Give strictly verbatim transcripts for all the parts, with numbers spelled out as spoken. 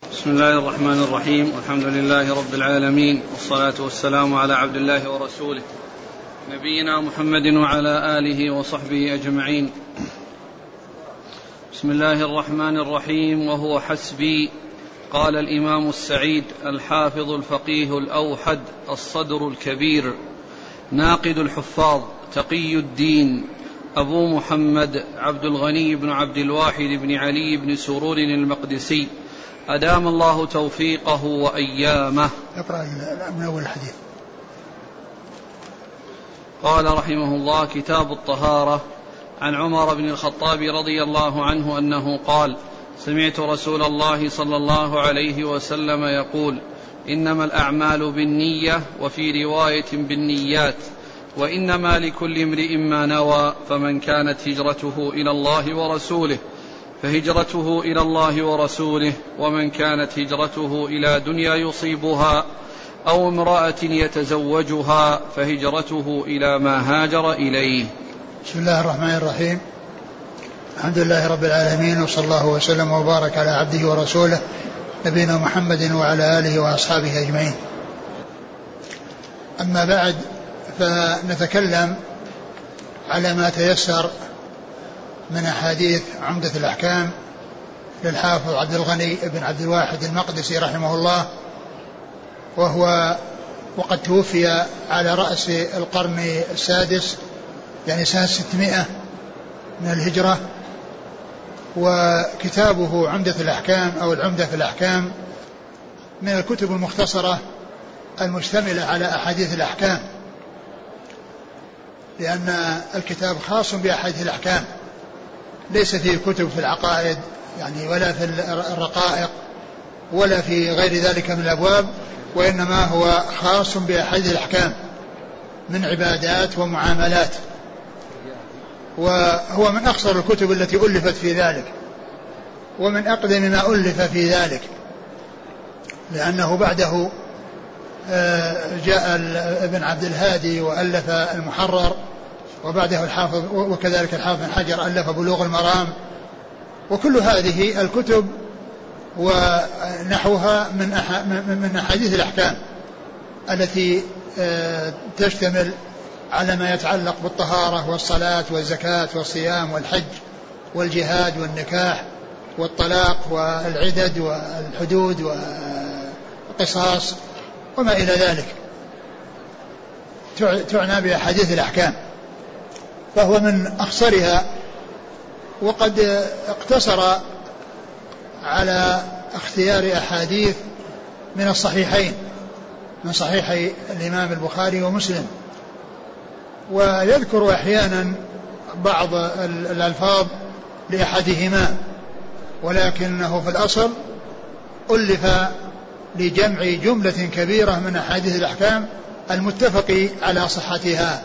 بسم الله الرحمن الرحيم، والحمد لله رب العالمين، والصلاة والسلام على عبد الله ورسوله نبينا محمد وعلى آله وصحبه أجمعين. بسم الله الرحمن الرحيم. وهو حسبي. قال الإمام السعيد الحافظ الفقيه الأوحد الصدر الكبير ناقد الحفاظ تقي الدين أبو محمد عبد الغني بن عبد الواحد بن علي بن سرور المقدسي، أدام الله توفيقه وأيامه. اقرأ من أول الحديث. قال رحمه الله: كتاب الطهارة. عن عمر بن الخطاب رضي الله عنه أنه قال: سمعت رسول الله صلى الله عليه وسلم يقول: إنما الأعمال بالنية، وفي رواية بالنيات، وإنما لكل امرئ ما نوى، فمن كانت هجرته إلى الله ورسوله فهجرته إلى الله ورسوله، ومن كانت هجرته إلى دنيا يصيبها أو امرأة يتزوجها فهجرته إلى ما هاجر إليه. بسم الله الرحمن الرحيم. الحمد لله رب العالمين، وصلى الله وسلم وبارك على عبده ورسوله نبينا محمد وعلى آله وأصحابه أجمعين. أما بعد، فنتكلم على ما تيسر من أحاديث عمدة الأحكام للحافظ عبد الغني بن عبد الواحد المقدسي رحمه الله، وهو وقد توفي على رأس القرن السادس، يعني سنة ستمائة من الهجرة. وكتابه عمدة الأحكام أو العمدة في الأحكام من الكتب المختصرة المشتملة على أحاديث الأحكام، لأن الكتاب خاص بأحاديث الأحكام، ليس فيه كتب في العقائد يعني ولا في الرقائق ولا في غير ذلك من الأبواب، وإنما هو خاص بأحاديث الأحكام من عبادات ومعاملات، وهو من أقصر الكتب التي ألفت في ذلك، ومن أقدم ما ألف في ذلك، لأنه بعده جاء ابن عبد الهادي وألف المحرر، وبعده الحافظ، وكذلك الحافظ بن حجر ألف بلوغ المرام، وكل هذه الكتب ونحوها من من أحاديث الأحكام التي تشتمل على ما يتعلق بالطهارة والصلاة والزكاة والصيام والحج والجهاد والنكاح والطلاق والعدد والحدود والقصاص وما إلى ذلك، تعنى بأحاديث الأحكام، فهو من أخصرها. وقد اقتصر على اختيار أحاديث من الصحيحين، من صحيح الإمام البخاري ومسلم، ويذكر أحيانا بعض الألفاظ لأحدهما، ولكنه في الأصل ألف لجمع جملة كبيرة من أحاديث الأحكام المتفق على صحتها،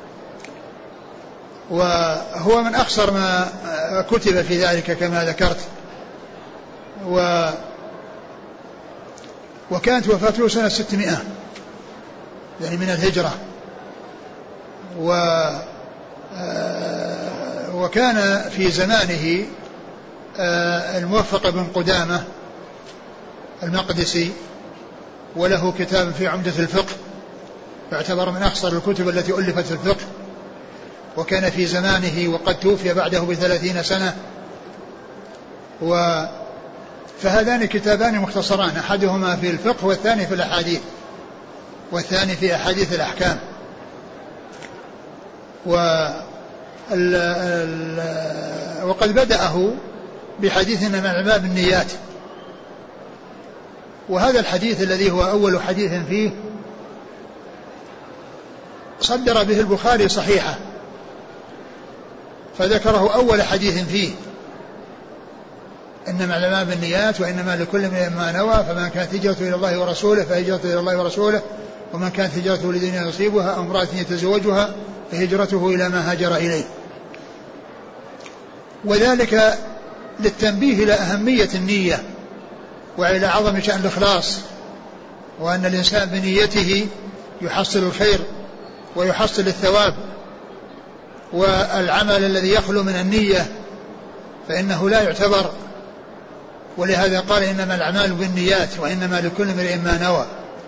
وهو من أخصر ما كتب في ذلك كما ذكرت. و وكانت وفاته سنة ستمائة يعني من الهجرة، و وكان في زمانه الموفق بن قدامة المقدسي، وله كتاب في عمدة الفقه، يعتبر من أخصر الكتب التي ألفت في الفقه، وكان في زمانه وقد توفي بعده بثلاثين سنة. و فهذان كتابان مختصران، أحدهما في الفقه والثاني في الأحاديث، والثاني في أحاديث الأحكام. و ال... ال... وقد بدأه بحديث إنما الأعمال بالنيات، وهذا الحديث الذي هو أول حديث فيه صدر به البخاري صحيحة، فذكره أول حديث فيه: إنما الأعمال بالنيات، وإنما لكل امرئ ما نوى، فمن كانت هجرته إلى الله ورسوله فهجرته إلى الله ورسوله، ومن كانت هجرته لدنيا يصيبها أو امرأة يتزوجها فهجرته إلى ما هاجر إليه. وذلك للتنبيه إلى أهمية النية، وإلى عظم شأن الإخلاص، وأن الإنسان بنيته يحصل الخير ويحصل الثواب، والعمل الذي يخلو من النية فإنه لا يعتبر ولهذا قال إنما الأعمال بالنيات وإنما لكل امرئ ما نوى.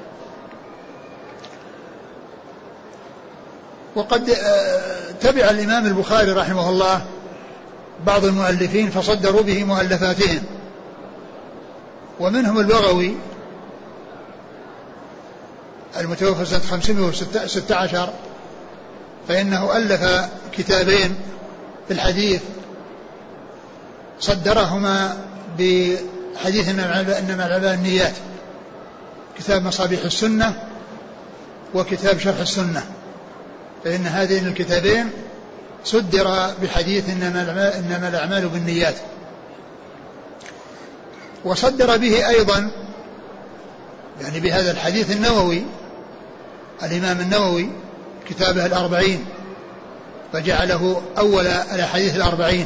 وقد تبع الإمام البخاري رحمه الله بعض المؤلفين فصدروا به مؤلفاتهم، ومنهم البغوي المتوفى سنة خمسمائة وستة عشر، فإنه ألف كتابين في الحديث صدرهما بحديث إنما الأعمال بالنيات، كتاب مصابيح السنة وكتاب شرح السنة، فإن هذين الكتابين صدر بحديث إنما الأعمال بالنيات. وصدر به أيضا يعني بهذا الحديث النووي، الإمام النووي كتابه الأربعين فجعله أول الأحاديث الأربعين.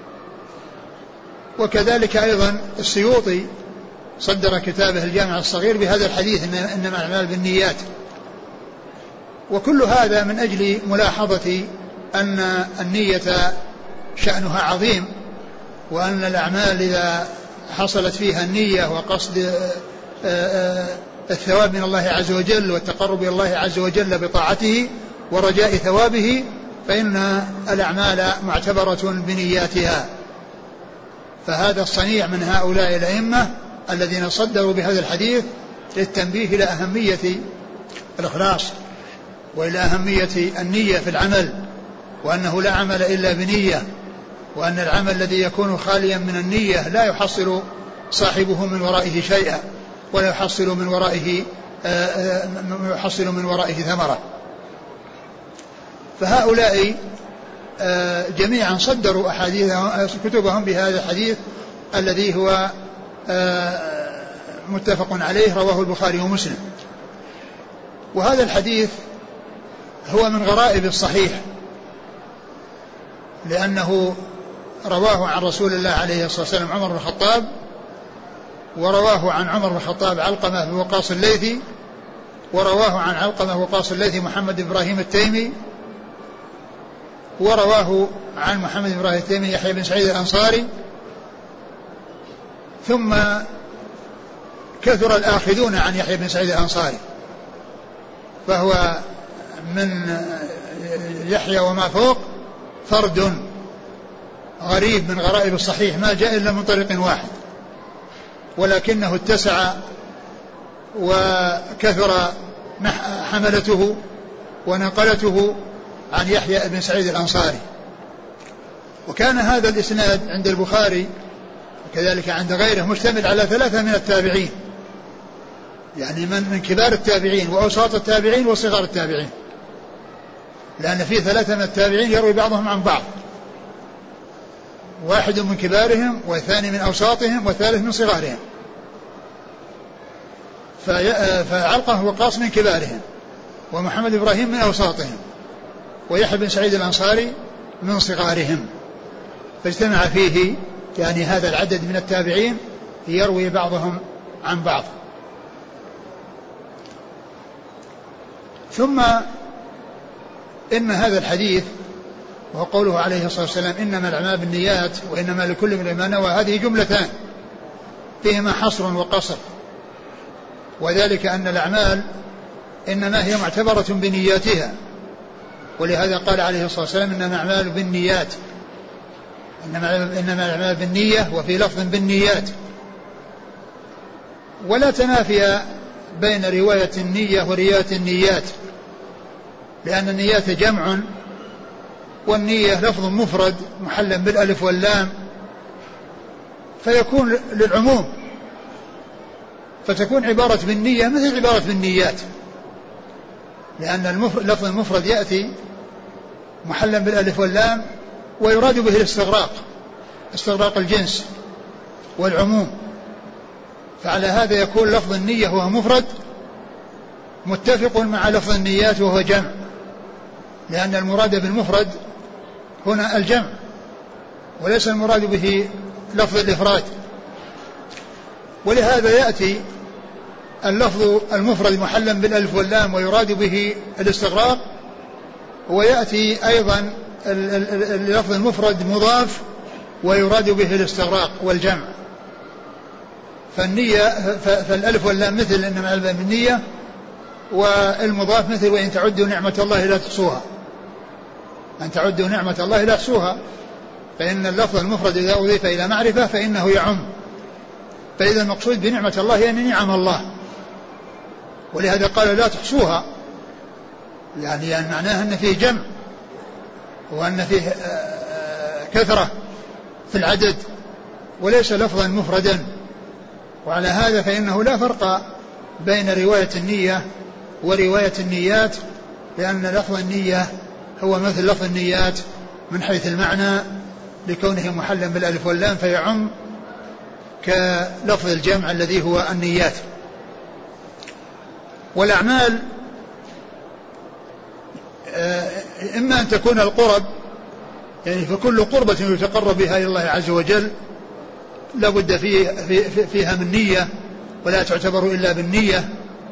وكذلك أيضا السيوطي صدر كتابه الجامع الصغير بهذا الحديث إنما الأعمال بالنيات. وكل هذا من أجل ملاحظة أن النية شأنها عظيم، وأن الأعمال إذا حصلت فيها النية وقصد الثواب من الله عز وجل والتقرب إلى الله عز وجل بطاعته ورجاء ثوابه فإن الأعمال معتبرة بنياتها. فهذا الصنيع من هؤلاء الأئمة الذين صدروا بهذا الحديث للتنبيه إلى أهمية الإخلاص وإلى أهمية النية في العمل، وأنه لا عمل إلا بنية، وأن العمل الذي يكون خاليا من النية لا يحصل صاحبه من ورائه شيئا ولا يحصل من ورائه يحصل من ورائه ثمرة. فهؤلاء جميعا صدروا أحاديثهم كتبهم بهذا الحديث الذي هو متفق عليه رواه البخاري ومسلم. وهذا الحديث هو من غرائب الصحيح، لأنه رواه عن رسول الله عليه الصلاة والسلام عمر بن الخطاب، ورواه عن عمر بن الخطاب علقمة بن وقاص الليثي، ورواه عن علقمة وقاص الليثي محمد بن إبراهيم التيمي، ورواه عن محمد بن إبراهيم التيمي يحيى بن سعيد الأنصاري. ثم كثر الآخذون عن يحيى بن سعيد الأنصاري، فهو من يحيى وما فوق فرد غريب من غرائب الصحيح ما جاء إلا من طريق واحد، ولكنه اتسع وكثر حملته ونقلته عن يحيى بن سعيد الأنصاري. وكان هذا الإسناد عند البخاري وكذلك عند غيره مشتمل على ثلاثة من التابعين، يعني من من كبار التابعين وأوساط التابعين وصغار التابعين، لأن فيه ثلاثة من التابعين يروي بعضهم عن بعض، واحد من كبارهم والثاني من أوساطهم والثالث من صغارهم. فعلقمة وقاص من كبارهم، ومحمد إبراهيم من أوساطهم، ويحيى بن سعيد الأنصاري من صغارهم، فاجتمع فيه يعني هذا العدد من التابعين يروي بعضهم عن بعض. ثم إن هذا الحديث وهو قوله عليه الصلاة والسلام إنما الأعمال بالنيات وإنما لكل امرئ ما نوى، هذه جملتان فيهما حصر وقصر، وذلك أن الأعمال إنما هي معتبرة بنياتها، ولهذا قال عليه الصلاة والسلام إنما الأعمال بالنيات، إنما الأعمال بالنية وفي لفظ بالنيات. ولا تنافي بين رواية النية ورواية النيات، لأن النيات جمع والنية لفظ مفرد محل بالألف واللام، فيكون للعموم، فتكون عبارة بالنية مثل عبارة بالنيات، لأن اللفظ المفرد يأتي محلا بالألف واللام ويراد به الاستغراق، استغراق الجنس والعموم. فعلى هذا يكون لفظ النية وهو مفرد متفق مع لفظ النيات وهو جمع، لأن المراد بالمفرد هنا الجمع وليس المراد به لفظ الإفراد. ولهذا يأتي اللفظ المفرد محلا بالألف واللام ويراد به الاستغراق، ويأتي أيضا اللفظ المفرد مضاف ويراد به الاستغراق والجمع. فالنية فالألف واللام مثل إنما الألف بالنية، والمضاف مثل وإن تعدوا نعمة الله لا تحصوها، أن تعدوا نعمة الله لا تحصوها، فإن اللفظ المفرد إذا أضيف إلى معرفة فإنه يعم، فإذا المقصود بنعمة الله يعني نعم الله، ولهذا قال لا تحصوها، يعني, يعني معناه أن فيه جمع وأن فيه كثرة في العدد وليس لفظا مفردا. وعلى هذا فإنه لا فرق بين رواية النية ورواية النيات، لأن لفظ النية هو مثل لفظ النيات من حيث المعنى لكونه محلا بالألف واللام فيعم كلفظ الجمع الذي هو النيات. والأعمال إما أن تكون القرب، يعني فكل قربة يتقرب بها إلى الله عز وجل لا بد فيه فيها من نية ولا تعتبر إلا بالنية.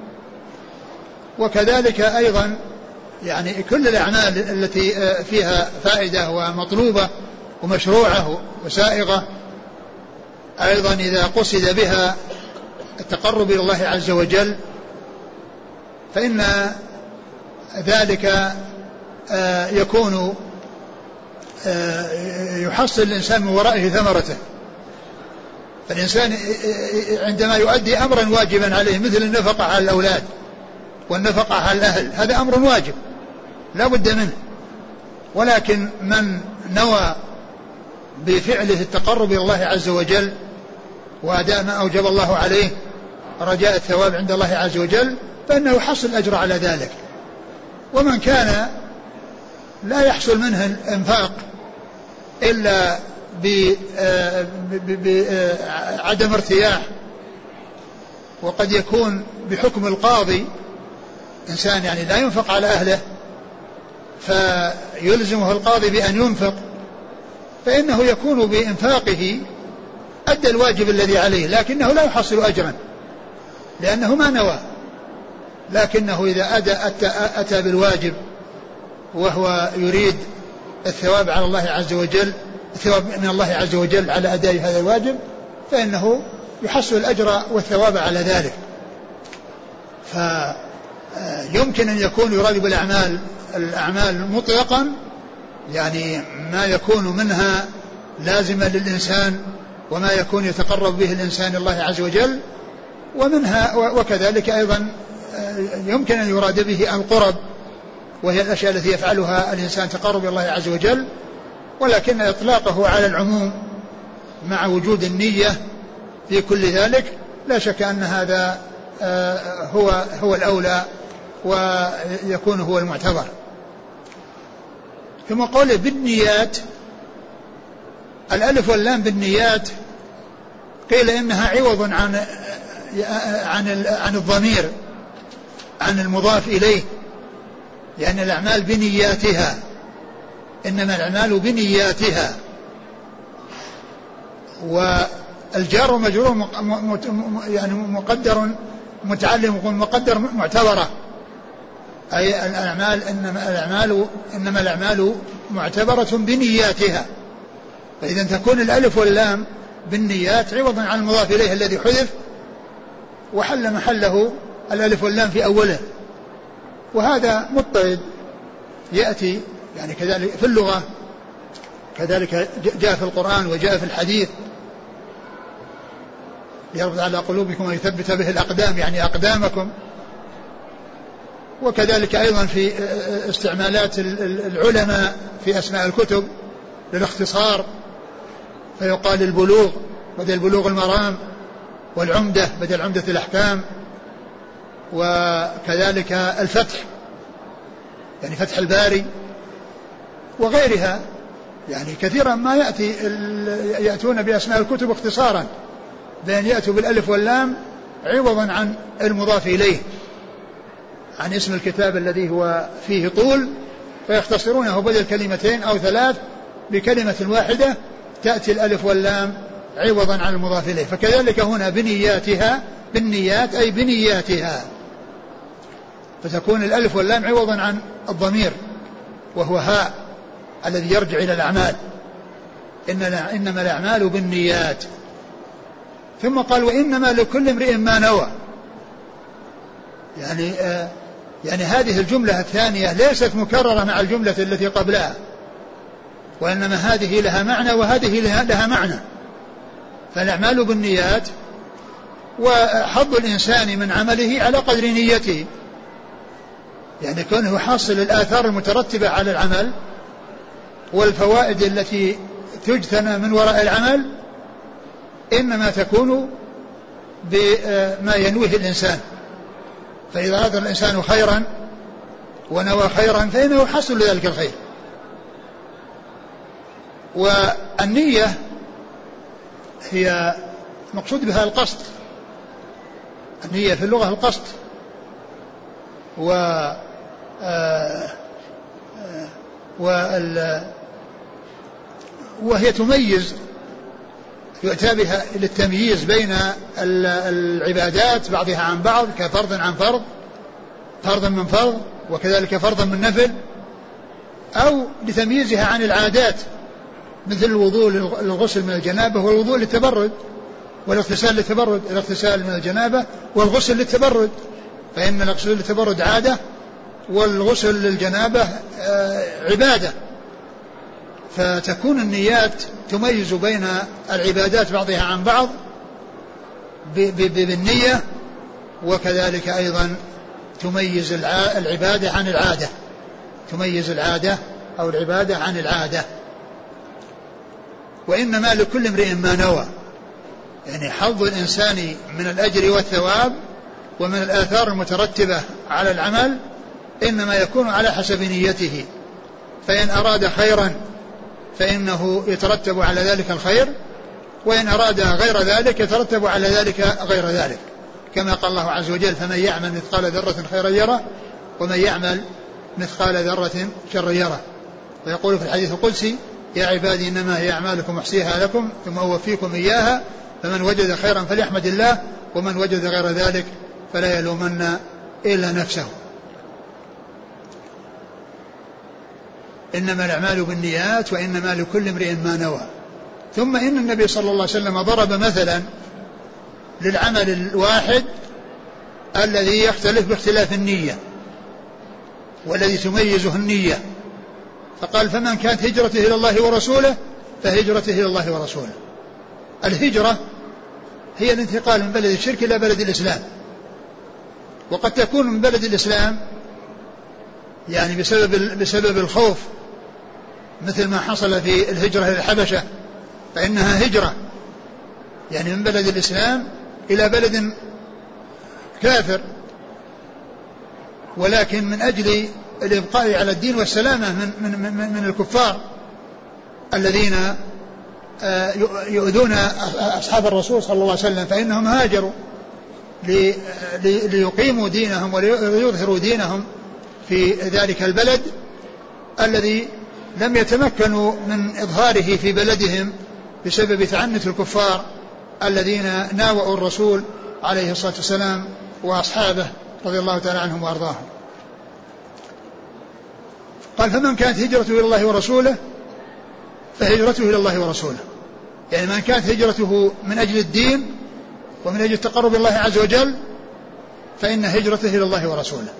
وكذلك أيضا يعني كل الأعمال التي فيها فائدة ومطلوبة ومشروعة وسائغة أيضا إذا قصد بها التقرب إلى الله عز وجل فإن ذلك يكون يحصل الإنسان من ورائه ثمرته. فالإنسان عندما يؤدي أمرا واجبا عليه مثل النفقة على الأولاد والنفقة على الأهل، هذا أمر واجب لا بد منه، ولكن من نوى بفعله التقرب إلى الله عز وجل وأداء ما أوجب الله عليه رجاء الثواب عند الله عز وجل فإنه يحصل الأجر على ذلك. ومن كان لا يحصل منه الإنفاق إلا بعدم ارتياح، وقد يكون بحكم القاضي إنسان يعني لا ينفق على أهله فيلزمه القاضي بأن ينفق، فإنه يكون بإنفاقه أدى الواجب الذي عليه لكنه لا يحصل أجرا لأنه ما نوى، لكنه إذا أدى أتى بالواجب وهو يريد الثواب على الله عز وجل، الثواب من الله عز وجل على أداء هذا الواجب، فإنه يحصل الأجر والثواب على ذلك. فيمكن أن يكون يراد بالأعمال الأعمال مطلقا، يعني ما يكون منها لازما للإنسان وما يكون يتقرب به الإنسان الله عز وجل، ومنها وكذلك أيضا يمكن أن يراد به القرب وهي الأشياء التي يفعلها الإنسان تقرب إلى الله عز وجل، ولكن إطلاقه على العموم مع وجود النية في كل ذلك لا شك أن هذا هو هو الأولى ويكون هو المعتبر. ثم قوله بالنيات، الألف واللام بالنيات قيل إنها عوض عن عن عن الضمير عن المضاف إليه، لأن الأعمال بنياتها، إنما الأعمال بنياتها. والجار ومجرور يعني مقدر متعلم مقدر معتبرة، أي الأعمال إنما الأعمال إنما الأعمال معتبرة بنياتها، فإذا تكون الألف واللام بالنيات عوضا عن المضاف إليه الذي حذف وحل محله الألف واللام في أوله. وهذا مضطرد يأتي يعني كذلك في اللغة، كذلك جاء في القرآن وجاء في الحديث يربط على قلوبكم ويثبت به الأقدام يعني أقدامكم. وكذلك أيضا في استعمالات العلماء في أسماء الكتب للاختصار، فيقال البلوغ بدل بلوغ المرام، والعمدة بدل عمدة الأحكام، وكذلك الفتح يعني فتح الباري وغيرها. يعني كثيرا ما يأتي يأتون بأسماء الكتب اختصارا بأن يأتوا بالألف واللام عوضا عن المضاف إليه، عن اسم الكتاب الذي هو فيه طول، فيختصرونه بدل كلمتين أو ثلاث بكلمة واحدة تأتي الألف واللام عوضا عن المضاف إليه. فكذلك هنا بنياتها، بالنيات أي بنياتها، فتكون الألف واللام عوضا عن الضمير وهو هاء الذي يرجع إلى الأعمال، إنما الأعمال بالنيات. ثم قال وإنما لكل امرئ ما نوى. يعني آه يعني هذه الجملة الثانية ليست مكررة مع الجملة التي قبلها، وإنما هذه لها معنى وهذه لها معنى. فالأعمال بالنيات، وحظ الإنسان من عمله على قدر نيته، يعني كونه يحصل الآثار المترتبة على العمل والفوائد التي تجتنى من وراء العمل إنما تكون بما ينويه الإنسان. فإذا أراد الإنسان خيرا ونوى خيرا فإنه يحصل لذلك الخير. والنية هي مقصود بها القصد، النية في اللغة القصد، و آه وال وهي تميز، يؤتى بها للتمييز بين العبادات بعضها عن بعض كفرض عن فرض، فرضا من فرض وكذلك فرضا من نفل، أو لتمييزها عن العادات مثل الوضوء للغسل من الجنابة والوضوء للتبرد، والاغتسال للتبرد، الاغتسال من الجنابة والغسل للتبرد، فإن الغسل للتبرد عادة والغسل للجنابة عبادة. فتكون النيات تميز بين العبادات بعضها عن بعض بالنية، وكذلك أيضا تميز العبادة عن العادة، تميز العادة أو العبادة عن العادة. وإنما لكل امرئ ما نوى، يعني حظ الإنسان من الأجر والثواب ومن الآثار المترتبة على العمل إنما يكون على حسب نيته. فإن أراد خيرا فإنه يترتب على ذلك الخير، وإن أراد غير ذلك يترتب على ذلك غير ذلك، كما قال الله عز وجل فمن يعمل مثقال ذرة خيرا يره ومن يعمل مثقال ذرة شرا يره. ويقول في الحديث القدسي يا عبادي إنما هي أعمالكم أحصيها لكم ثم أوفيكم إياها فمن وجد خيرا فليحمد الله ومن وجد غير ذلك فلا يلومن إلا نفسه. إنما الأعمال بالنيات وإنما لكل امرئ ما نوى. ثم إن النبي صلى الله عليه وسلم ضرب مثلا للعمل الواحد الذي يختلف باختلاف النية والذي تميزه النية، فقال فمن كانت هجرته إلى الله ورسوله فهجرته إلى الله ورسوله. الهجرة هي الانتقال من بلد الشرك إلى بلد الإسلام، وقد تكون من بلد الإسلام يعني بسبب بسبب الخوف مثل ما حصل في الهجرة إلى الحبشة، فإنها هجرة يعني من بلد الإسلام إلى بلد كافر، ولكن من أجل الإبقاء على الدين والسلامة من, من, من, من الكفار الذين يؤذون أصحاب الرسول صلى الله عليه وسلم، فإنهم هاجروا ليقيموا دينهم وليظهروا دينهم في ذلك البلد الذي لم يتمكنوا من إظهاره في بلدهم بسبب تعنت الكفار الذين ناوأوا الرسول عليه الصلاة والسلام وأصحابه رضي الله تعالى عنهم وأرضاهم. قال فمن كانت هجرته إلى الله ورسوله فهجرته إلى الله ورسوله، يعني من كانت هجرته من أجل الدين ومن أجل التقرب الله عز وجل فإن هجرته إلى الله ورسوله.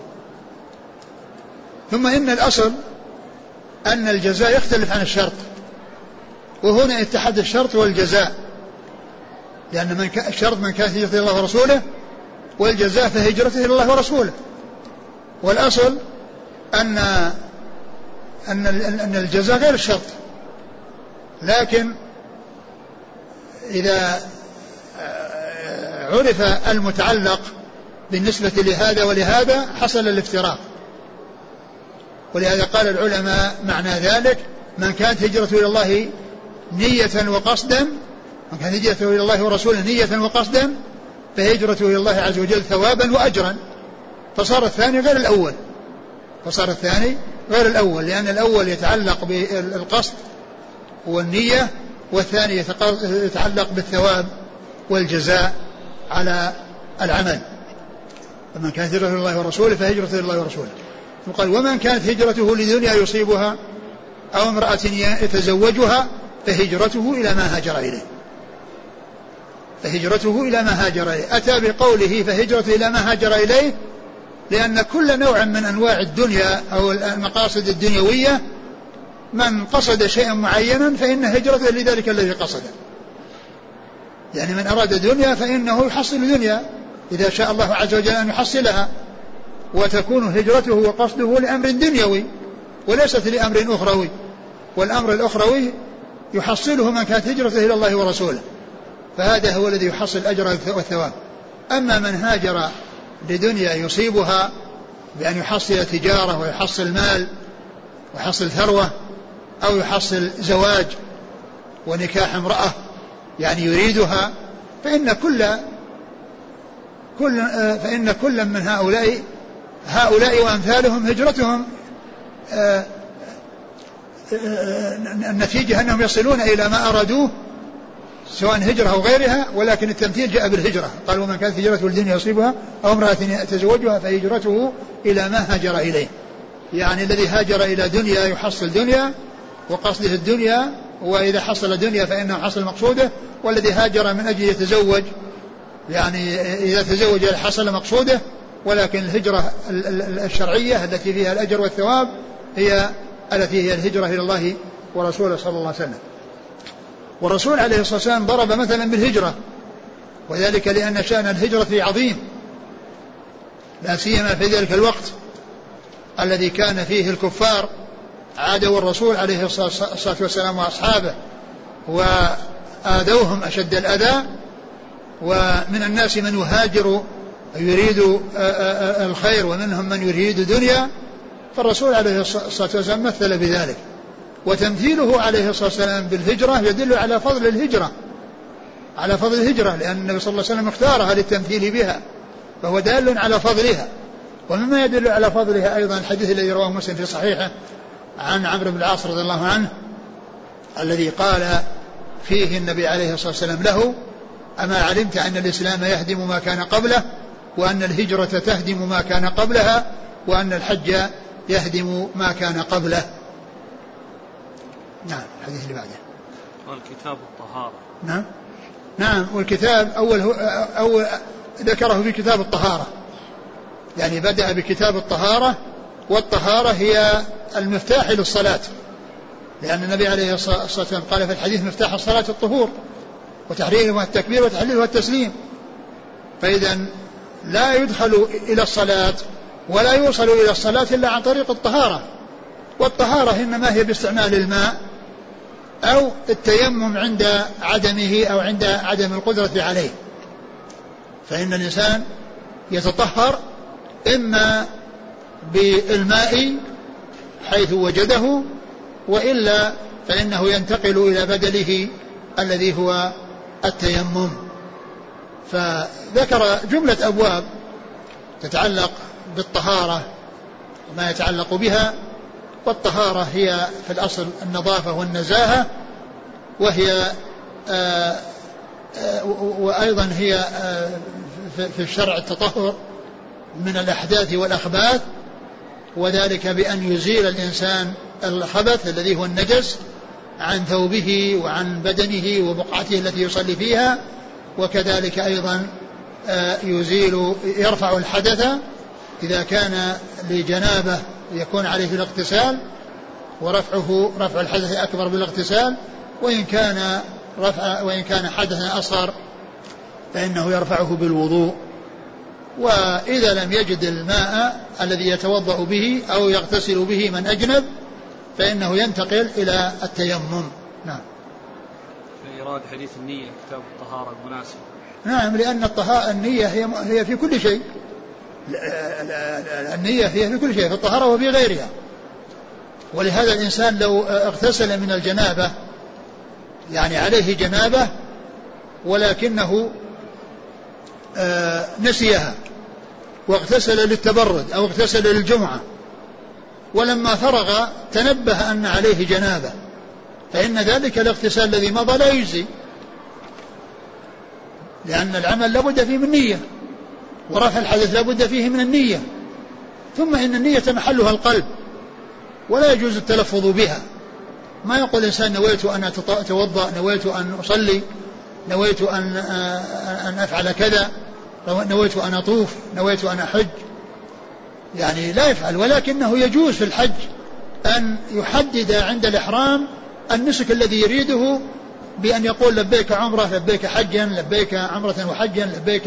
ثم إن الأصل أن الجزاء يختلف عن الشرط، وهنا اتحاد الشرط والجزاء، لأن من ك... الشرط من كانت هجرته إلى الله ورسوله، والجزاء فهجرته إلى الله ورسوله. والأصل أن أن أن الجزاء غير الشرط، لكن إذا عرف المتعلق بالنسبة لهذا ولهذا حصل الافتراق. ولهذا قال العلماء معنى ذلك من كانت هجرته إلى الله نية وقصدا، من كانت هجرته إلى الله ورسوله نية وقصدا فهجرته إلى الله عز وجل ثوابا وأجرا. فصار الثاني غير الأول، فصار الثاني غير الأول، لأن الأول يتعلق بالقصد والنية، والثاني يتعلق بالثواب والجزاء على العمل. فمن كانت هجرته إلى الله ورسوله فهجرته إلى الله ورسوله. وقال ومن كانت هجرته لدنيا يصيبها أو امرأة يتزوجها فهجرته إلى ما هاجر إليه. فهجرته إلى ما هاجر إليه. أتى بقوله فهجرته إلى ما هاجر إليه لأن كل نوع من أنواع الدنيا أو المقاصد الدنيوية من قصد شيئا معينا فإن هجرته لذلك الذي قصده. يعني من أراد دنيا فإنه يحصل دنيا إذا شاء الله عز وجل أن يحصلها، وتكون هجرته وقصده لأمر دنيوي وليست لأمر أخروي، والأمر الأخروي يحصله من كانت هجرته إلى الله ورسوله، فهذا هو الذي يحصل الأجر والثواب. أما من هاجر لدنيا يصيبها بأن يحصل تجارة ويحصل مال ويحصل ثروة أو يحصل زواج ونكاح امرأة يعني يريدها، فإن كل كل فإن كل من هؤلاء هؤلاء وأمثالهم هجرتهم النتيجة أنهم يصلون إلى ما أرادوه سواء هجرة أو غيرها، ولكن التمثيل جاء بالهجرة. قال ومن كانت هجرته للدنيا يصيبها أو امرأة يتزوجها فهجرته إلى ما هاجر إليه. يعني الذي هاجر إلى دنيا يحصل دنيا وقصده الدنيا، وإذا حصل دنيا فإنه حصل مقصوده، والذي هاجر من أجل يتزوج يعني إذا تزوج حصل مقصوده، ولكن الهجرة الشرعية التي فيها الأجر والثواب هي التي هي الهجرة إلى الله ورسوله صلى الله عليه وسلم. والرسول عليه الصلاة والسلام ضرب مثلا بالهجرة، وذلك لأن شأن الهجرة عظيم، لا سيما في ذلك الوقت الذي كان فيه الكفار عادوا الرسول عليه الصلاة والسلام وأصحابه وآذوهم أشد الأذى، ومن الناس من يهاجر يريد الخير ومنهم من يريد دنيا، فالرسول عليه الصلاة والسلام مثل بذلك. وتمثيله عليه الصلاة والسلام بالهجرة يدل على فضل الهجرة على فضل الهجرة لأن النبي صلى الله عليه وسلم اختارها للتمثيل بها، فهو دال على فضلها. ومما يدل على فضلها أيضا الحديث الذي رواه مسلم في صحيحه عن عمرو بن العاص رضي الله عنه الذي قال فيه النبي عليه الصلاة والسلام له: أما علمت أن الإسلام يهدم ما كان قبله، وأن الهجرة تهدم ما كان قبلها، وأن الحج يهدم ما كان قبله. نعم. الحديث اللي بعده والكتاب الطهارة. نعم نعم والكتاب أول هو أول ذكره في كتاب الطهارة، يعني بدأ بكتاب الطهارة، والطهارة هي المفتاح للصلاة، لأن النبي عليه الصلاة والسلام قال في الحديث: مفتاح الصلاة الطهور، وتحريرها التكبير وتحليلها التسليم. فإذا لا يدخل إلى الصلاة ولا يوصل إلى الصلاة إلا عن طريق الطهارة، والطهارة إنما هي باستعمال الماء أو التيمم عند عدمه أو عند عدم القدرة عليه. فإن الإنسان يتطهر إما بالماء حيث وجده، وإلا فإنه ينتقل إلى بدله الذي هو التيمم. فذكر جملة أبواب تتعلق بالطهارة وما يتعلق بها. والطهارة هي في الأصل النظافة والنزاهة، وهي آآ آآ وأيضا هي في الشرع التطهر من الأحداث والأخباث، وذلك بأن يزيل الإنسان الخبث الذي هو النجس عن ثوبه وعن بدنه وبقعته التي يصلي فيها، وكذلك أيضا يزيل يرفع الحدث إذا كان لجنابه يكون عليه الاغتسال، ورفعه رفع الحدث أكبر بالاغتسال، وإن كان رفع وإن كان حدثا أصغر فإنه يرفعه بالوضوء. وإذا لم يجد الماء الذي يتوضأ به أو يغتسل به من أجنب فإنه ينتقل إلى التيمم. نعم. في إيراد حديث النية كتاب الطهارة المناسب. نعم، لأن الطهارة النية هي هي في كل شيء، النية هي في كل شيء، في الطهارة وفي غيرها. ولهذا الإنسان لو اغتسل من الجنابة، يعني عليه جنابة ولكنه نسيها واغتسل للتبرد أو اغتسل للجمعة، ولما فرغ تنبه أن عليه جنابة، فإن ذلك الاغتسال الذي مضى لا يجزي، لأن العمل لابد فيه من نية، ورفع الحدث لابد فيه من النية، ثم إن النية محلها القلب ولا يجوز التلفظ بها. ما يقول الإنسان نويت أن أتوضأ، نويت أن أصلي، نويت أن, أن أفعل كذا، نويت أن أطوف، نويت أن أحج، يعني لا يفعل. ولكنه يجوز في الحج أن يحدد عند الإحرام النسك الذي يريده بأن يقول لبيك عمرة، لبيك حجا، لبيك عمرة وحجا، لبيك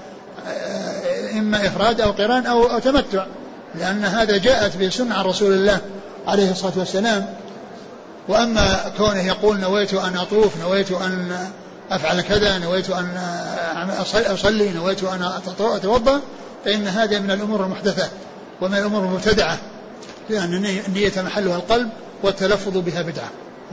إما إفراد أو قران أو تمتع، لأن هذا جاءت بسنة عن رسول الله عليه الصلاة والسلام. وأما كونه يقول نويت أن أطوف، نويت أن أفعل كذا، نويت أن أصلي، نويت أن أتوضأ، فإن هذا من الأمور المحدثة ومن الأمور المبتدعة، لأن النية محلها القلب والتلفظ بها بدعة.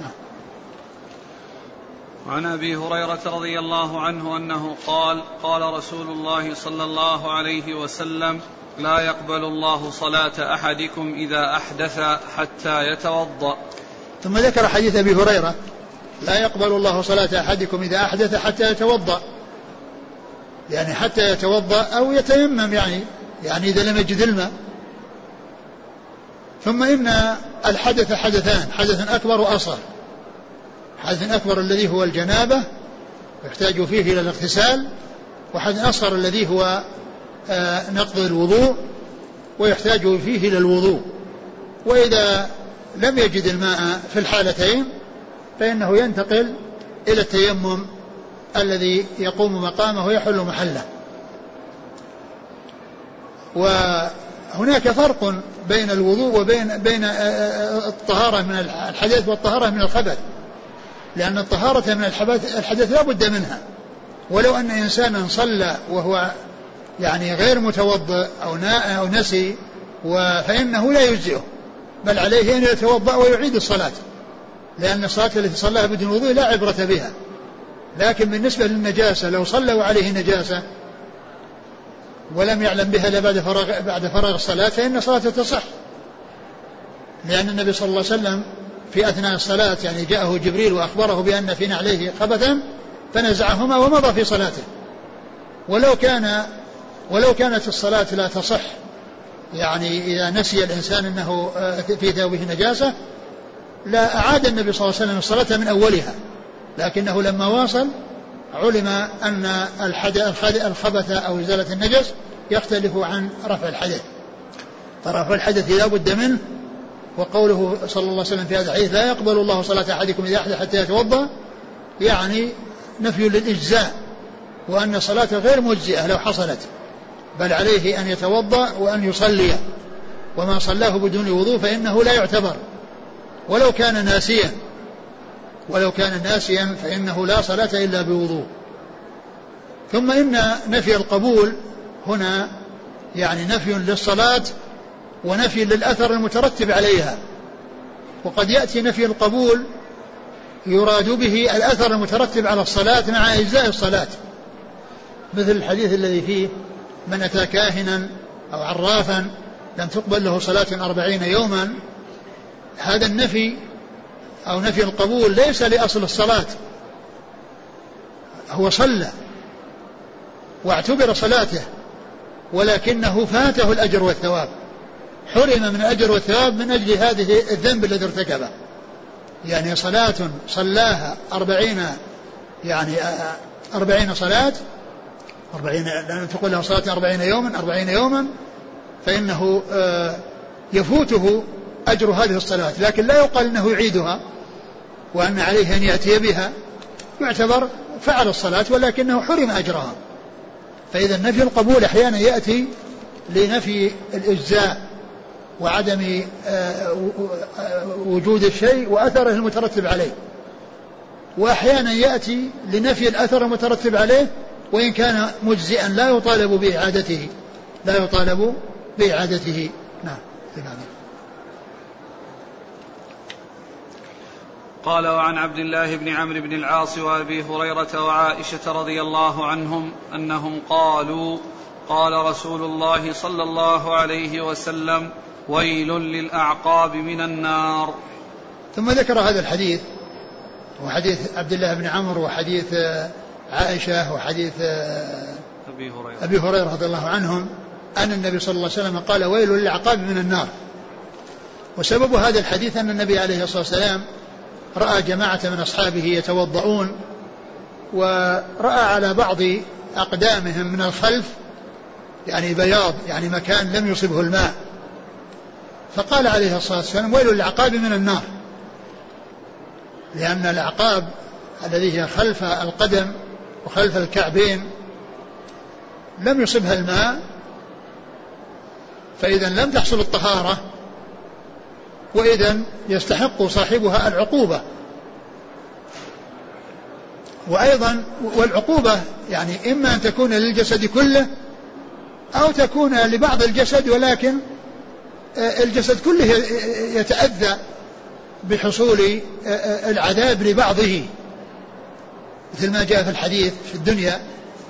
عن أبي هريرة رضي الله عنه أنه قال قال رسول الله صلى الله عليه وسلم لا يقبل الله صلاة أحدكم إذا أحدث حتى يتوضأ. ثم ذكر حديث أبي هريرة لا يقبل الله صلاة أحدكم إذا أحدث حتى يتوضأ، يعني حتى يتوضأ أو يتيمم، يعني يعني إذا لم يجد الماء. ثم إن الحدث حدثان، حدث أكبر وأصغر. حدث أكبر الذي هو الجنابة يحتاج فيه إلى الاغتسال، وحدث أصغر الذي هو نقض الوضوء ويحتاج فيه إلى الوضوء. وإذا لم يجد الماء في الحالتين فإنه ينتقل إلى التيمم الذي يقوم مقامه ويحل محله. وهناك فرق بين الوضوء وبين بين الطهارة من الحدث والطهارة من الخبث، لأن الطهارة من الحدث لا بد منها، ولو أن إنسانا صلى وهو يعني غير متوضئ أو أو نسي فإنه لا يجزئه، بل عليه أن يتوضأ ويعيد الصلاة، لأن الصلاة التي صلاها بدون وضوء لا عبرة بها. لكن بالنسبة للنجاسة لو صلى وعليه نجاسة ولم يعلم بها إلا بعد فراغ بعد فراغ الصلاة فإن صلاته تصح، لأن النبي صلى الله عليه وسلم في أثناء الصلاة يعني جاءه جبريل وأخبره بأن في نعليه خبثا فنزعهما ومضى في صلاته. ولو كان ولو كانت الصلاة لا تصح، يعني إذا نسي الإنسان أنه في ثوبه نجاسة لا أعاد النبي صلى الله عليه وسلم الصلاة من أولها، لكنه لما واصل علم أن الخبث أو إزالة النجس يختلف عن رفع الحدث، فرفع الحدث لا بد منه. وقوله صلى الله عليه وسلم في هذا الحديث لا يقبل الله صلاة أحدكم إذا أحدث حتى يتوضأ، يعني نفي للإجزاء، وأن صلاة غير مجزئة لو حصلت، بل عليه أن يتوضأ وأن يصلي، وما صلاه بدون وضوء فإنه لا يعتبر ولو كان ناسيا، ولو كان ناسيا فإنه لا صلاة إلا بوضوء. ثم إن نفي القبول هنا يعني نفي للصلاة ونفي للأثر المترتب عليها، وقد يأتي نفي القبول يراد به الأثر المترتب على الصلاة مع إجزاء الصلاة، مثل الحديث الذي فيه من أتى كاهنا أو عرافا لم تقبل له صلاة أربعين يوما. هذا النفي أو نفي القبول ليس لأصل الصلاة، هو صلى واعتبر صلاته ولكنه فاته الأجر والثواب، حرم من الأجر والثواب من أجل هذه الذنب الذي ارتكبه. يعني صلاة صلاها أربعين يعني أربعين صلاة أربعين لأن تقول له صلاة أربعين يوما أربعين يوما فإنه يفوته أجر هذه الصلاة، لكن لا يقال أنه يعيدها وأن عليه أن يأتي بها، يعتبر فعل الصلاة ولكنه حرم أجرها. فإذا نفي القبول أحيانا يأتي لنفي الإجزاء وعدم وجود الشيء وأثره المترتب عليه، وأحيانا يأتي لنفي الأثر المترتب عليه وإن كان مجزئا لا يطالب بإعادته لا يطالب بإعادته. نعم. قال وعن عبد الله بن عمرو بن العاص وأبي هريرة وعائشة رضي الله عنهم أنهم قالوا قال رسول الله صلى الله عليه وسلم ويل للأعقاب من النار. ثم ذكر هذا الحديث وحديث عبد الله بن عمرو وحديث عائشة وحديث أبي هريرة, أبي هريرة رضي الله عنهم أن النبي صلى الله عليه وسلم قال ويل للأعقاب من النار. وسبب هذا الحديث أن النبي عليه الصلاة والسلام رأى جماعة من أصحابه يتوضؤون ورأى على بعض أقدامهم من الخلف يعني بياض، يعني مكان لم يصبه الماء، فقال عليه الصلاة والسلام: ويل للأعقاب من النار. لأن الأعقاب الذي هي خلف القدم وخلف الكعبين لم يصبها الماء، فإذا لم تحصل الطهارة، وإذا يستحق صاحبها العقوبة. وأيضا والعقوبة يعني إما أن تكون للجسد كله أو تكون لبعض الجسد، ولكن الجسد كله يتأذى بحصول العذاب لبعضه، مثل ما جاء في الحديث في الدنيا: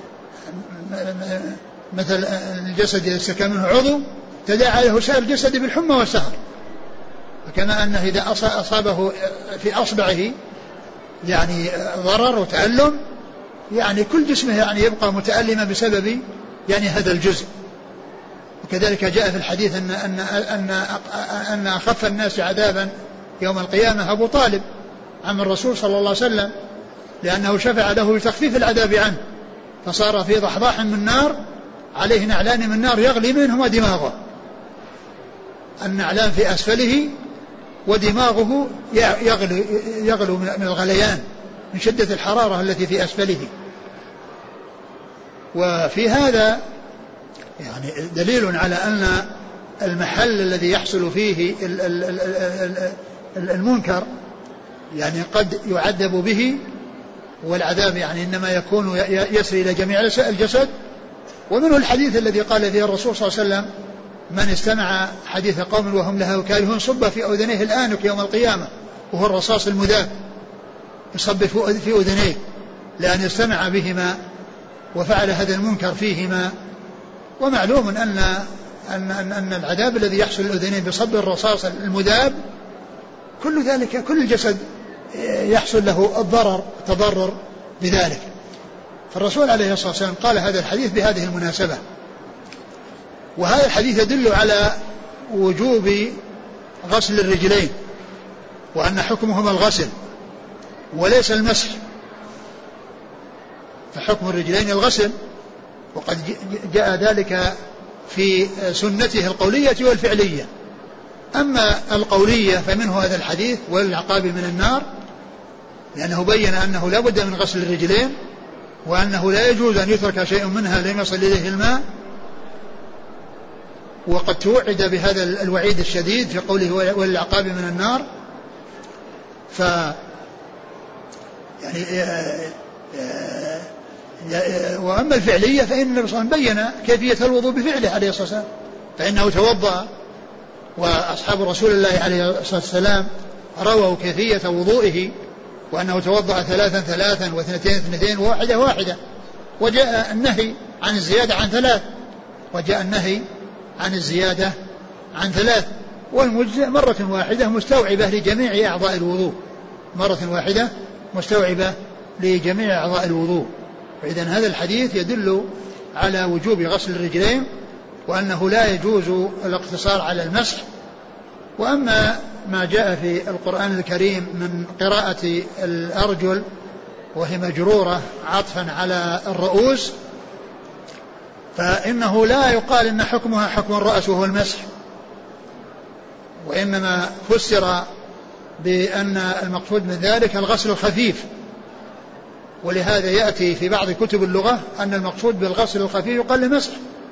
مثل الجسد إذا استكى منه عضو تداعى له سائر الجسد بالحمى والسهر، فكما أنه إذا أصابه في أصبعه يعني ضرر وتألم، يعني كل جسمه يعني يبقى متألما بسبب يعني هذا الجزء. وكذلك جاء في الحديث أن, أن, أن, أن أخف الناس عذابا يوم القيامة أبو طالب عم الرسول صلى الله عليه وسلم، لأنه شفع له بتخفيف العذاب عنه، فصار في ضحضاح من نار عليه نعلان من نار يغلي منهما دماغه، النعلان في أسفله ودماغه يغلو, يغلو من الغليان من شدة الحرارة التي في أسفله. وفي هذا يعني دليل على أن المحل الذي يحصل فيه المنكر يعني قد يعذب به، والعذاب يعني إنما يكون يسري إلى جميع الجسد. ومنه الحديث الذي قال فيه الرسول صلى الله عليه وسلم: من استمع حديث قوم وهم له كارهون صب في أذنيه الآنك يوم القيامة، وهو الرصاص المذاب يصب في أذنيه لأن يستمع بهما وفعل هذا المنكر فيهما. ومعلوم أن, أن, أن, أن العذاب الذي يحصل الأذنين بصب الرصاص المذاب كل ذلك كل الجسد يحصل له الضرر التضرر بذلك. فالرسول عليه الصلاة والسلام قال هذا الحديث بهذه المناسبة. وهذا الحديث يدل على وجوب غسل الرجلين، وأن حكمهما الغسل وليس المسح، فحكم الرجلين الغسل، وقد جاء ذلك في سنته القولية والفعلية. أما القولية فمنه هذا الحديث: والعقاب من النار، لأنه بين أنه لا بد من غسل الرجلين، وأنه لا يجوز أن يترك شيء منها لم يصل إليه الماء. وقد توعد بهذا الوعيد الشديد في قوله: والعقاب من النار. ف يعني وأما الفعلية فإن النبي صلى الله عليه وسلم بين كيفية الوضوء بفعله عليه الصلاة والسلام، فإنه توضأ، وأصحاب رسول الله عليه الصلاة والسلام رووا كيفية وضوئه، وأنه توضأ ثلاثا ثلاثا واثنتين اثنتين وواحدة واحدة. وجاء النهي عن الزيادة عن ثلاث، وجاء النهي عن الزيادة عن ثلاث. والمجزئ مرة واحدة مستوعبة لجميع أعضاء الوضوء، مرة واحدة مستوعبة لجميع أعضاء الوضوء. فإذن هذا الحديث يدل على وجوب غسل الرجلين، وأنه لا يجوز الاقتصار على المسح. وأما ما جاء في القرآن الكريم من قراءة الأرجل وهي مجرورة عطفا على الرؤوس، فإنه لا يقال إن حكمها حكم الرأس وهو المسح، وإنما فسر بأن المقصود من ذلك الغسل الخفيف. ولهذا يأتي في بعض كتب اللغة أن المقصود بالغسل الخفيف يقال المسح.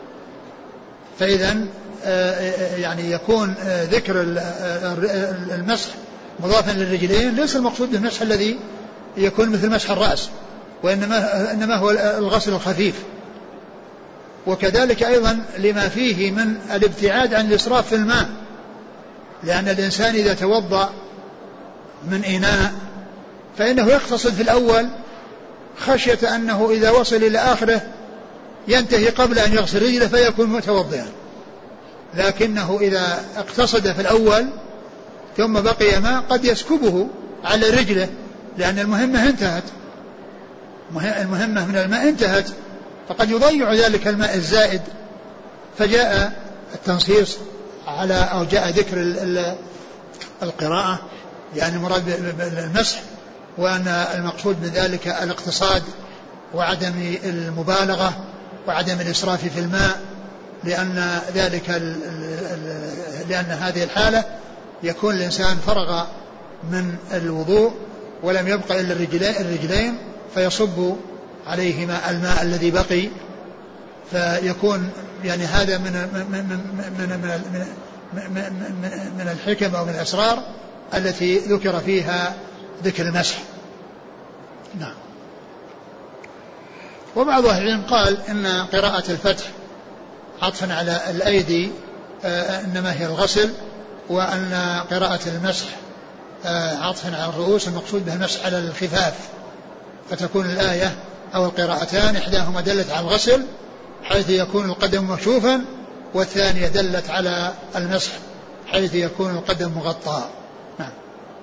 فإذا يعني يكون ذكر المسح مضافا للرجلين ليس المقصود بالمسح الذي يكون مثل مسح الرأس، وإنما إنما هو الغسل الخفيف. وكذلك أيضا لما فيه من الابتعاد عن الإسراف في الماء، لأن الإنسان إذا توضأ من إناء فإنه يقتصد في الأول خشية أنه إذا وصل إلى آخره ينتهي قبل أن يغسل رجله فيكون متوضئا، لكنه إذا اقتصد في الأول ثم بقي ماء قد يسكبه على رجله، لأن المهمة انتهت، المهمة من الماء انتهت، فقد يضيع ذلك الماء الزائد. فجاء التنصيص على أو جاء ذكر القراءة يعني المراد بالمسح وأن المقصود من ذلك الاقتصاد وعدم المبالغة وعدم الإسراف في الماء، لأن ذلك لأن هذه الحالة يكون الإنسان فرغ من الوضوء ولم يبقى إلا الرجلين فيصب عليهما الماء الذي بقي، فيكون يعني هذا من من من من من, من الحكم أو من الأسرار التي ذكر فيها ذكر المسح. نعم. وبعض أهل العلم قال إن قراءة الفتح عطفا على الأيدي آه إنما هي الغسل، وأن قراءة المسح آه عطفا على الرؤوس المقصود به المسح على الخفاف، فتكون الآية أو القراءتان إحداهما دلت على الغسل حيث يكون القدم مكشوفا، والثانية دلت على المسح حيث يكون القدم مغطى. نعم.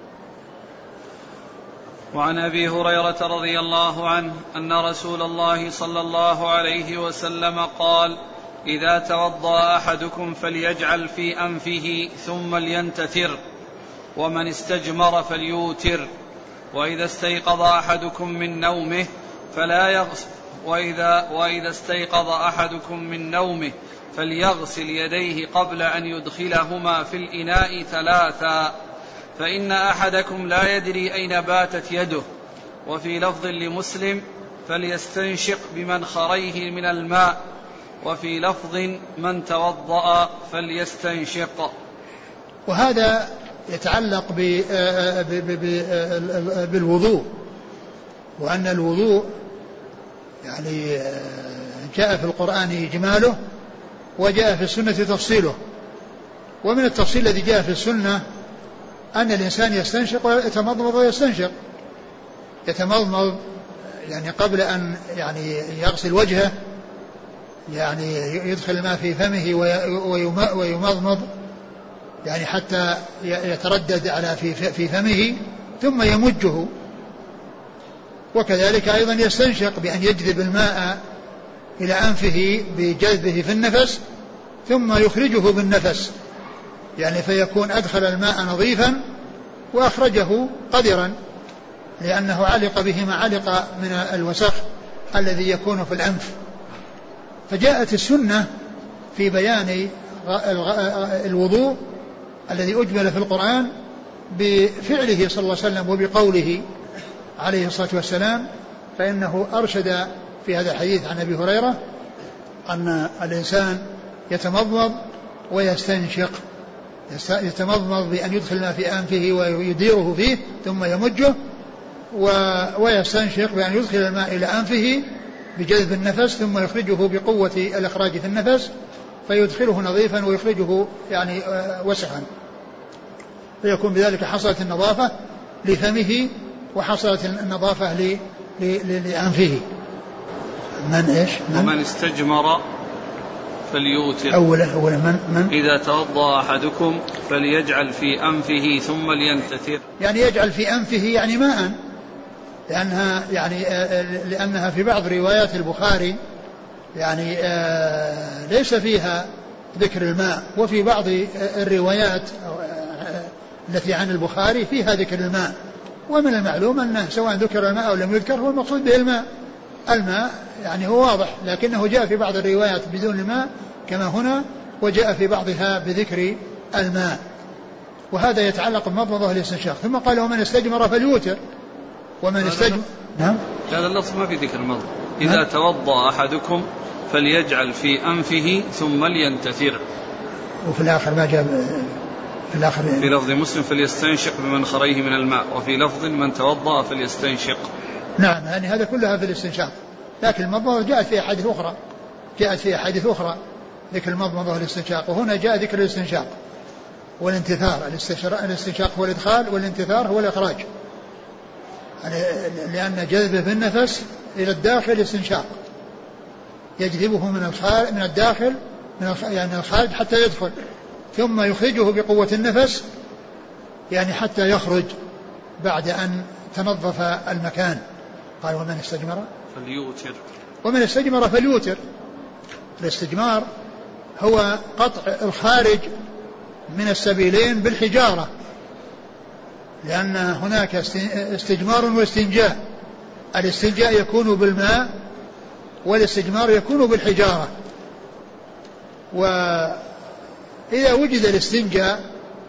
وعن أبي هريرة رضي الله عنه أن رسول الله صلى الله عليه وسلم قال: إذا توضأ أحدكم فليجعل في أنفه ثم لينتثر، ومن استجمر فليوتر، وإذا استيقظ أحدكم من نومه فلا يغسل وإذا, وإذا استيقظ أحدكم من نومه فليغسل يديه قبل أن يدخلهما في الإناء ثلاثا، فإن أحدكم لا يدري أين باتت يده. وفي لفظ لمسلم: فليستنشق بمنخريه من الماء. وفي لفظ: من توضأ فليستنشق. وهذا يتعلق بالوضوء، وأن الوضوء يعني جاء في القرآن إجماله وجاء في السنة تفصيله. ومن التفصيل الذي جاء في السنة أن الإنسان يستنشق ويتمضمض ويستنشق، يتمضمض يعني قبل أن يعني يغسل وجهه، يعني يدخل الماء في فمه ويمضمض يعني حتى يتردد على في فمه ثم يمجه، وكذلك أيضا يستنشق بأن يجذب الماء إلى أنفه بجذبه في النفس ثم يخرجه بالنفس، يعني فيكون أدخل الماء نظيفا وأخرجه قذرا، لأنه علق به ما علق من الوسخ الذي يكون في الأنف. فجاءت السنة في بيان الوضوء الذي أجمل في القرآن بفعله صلى الله عليه وسلم وبقوله عليه الصلاة والسلام، فإنه أرشد في هذا الحديث عن أبي هريرة أن الإنسان يتمضمض ويستنشق، يتمضمض بأن يدخل ما في أنفه ويديره فيه ثم يمجه، ويستنشق بأن يدخل الماء إلى أنفه بجذب النفس ثم يخرجه بقوة الإخراج في النفس فيدخله نظيفا ويخرجه يعني وسخا، فيكون بذلك حصلت النظافة لفمه وحصلت النظافة لأنفه. من إيش؟ من ومن استجمر فليوتر. أولا أولا من, من إذا توضأ أحدكم فليجعل في أنفه ثم لينتثر، يعني يجعل في أنفه يعني ماء، لأنها يعني لأنها في بعض روايات البخاري يعني ليس فيها ذكر الماء، وفي بعض الروايات التي عن البخاري فيها ذكر الماء. ومن المعلوم أنه سواء ذكر الماء أو لم يذكر هو المقصود به الماء، الماء يعني هو واضح، لكنه جاء في بعض الروايات بدون الماء كما هنا، وجاء في بعضها بذكر الماء، وهذا يتعلق بمضمضة الاستنشاق. ثم قال: ومن استجمر فليوتر. ومن استجمر نعم هذا اللفظ ما في ذكر المضمضة. إذا توضأ أحدكم فليجعل في أنفه ثم لينتثر. وفي الآخر ما جاء في الآخر في لفظ مسلم: فليستنشق بمنخريه من الماء. وفي لفظ: من توضأ فليستنشق. نعم، يعني هذا كلها في الاستنشاق، لكن المضمضة جاءت في أحاديث أخرى، جاءت في أحاديث أخرى ذكر المضمضة والاستنشاق، وهنا جاء ذكر الاستنشاق والانتثار. الاستنشاق هو الإدخال والانتثار هو الإخراج، يعني لأن جذبه بالنفس إلى الداخل استنشاق، يجذبه من الخارج من الداخل من يعني الخارج حتى يدخل، ثم يخرجه بقوة النفس يعني حتى يخرج بعد أن تنظف المكان. قال: ومن استجمر فليوتر. ومن استجمر فليوتر. الاستجمار هو قطع الخارج من السبيلين بالحجارة، لأن هناك استجمار واستنجاء. الاستنجاء يكون بالماء والاستجمار يكون بالحجارة. وإذا وجد الاستنجاء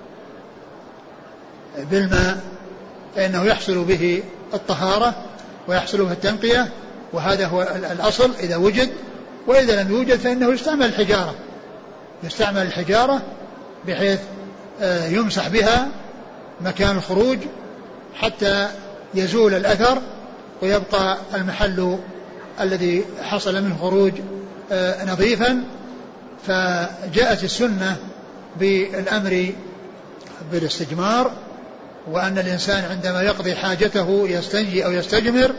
بالماء فإنه يحصل به الطهارة ويحصل به التنقية، وهذا هو الأصل إذا وجد. وإذا لم يوجد فإنه يستعمل الحجارة يستعمل الحجارة بحيث يمسح بها مكان الخروج حتى يزول الأثر ويبقى المحل الذي حصل منه خروج نظيفا. فجاءت السنة بالأمر بالاستجمار، وأن الإنسان عندما يقضي حاجته يستنجي أو يستجمر،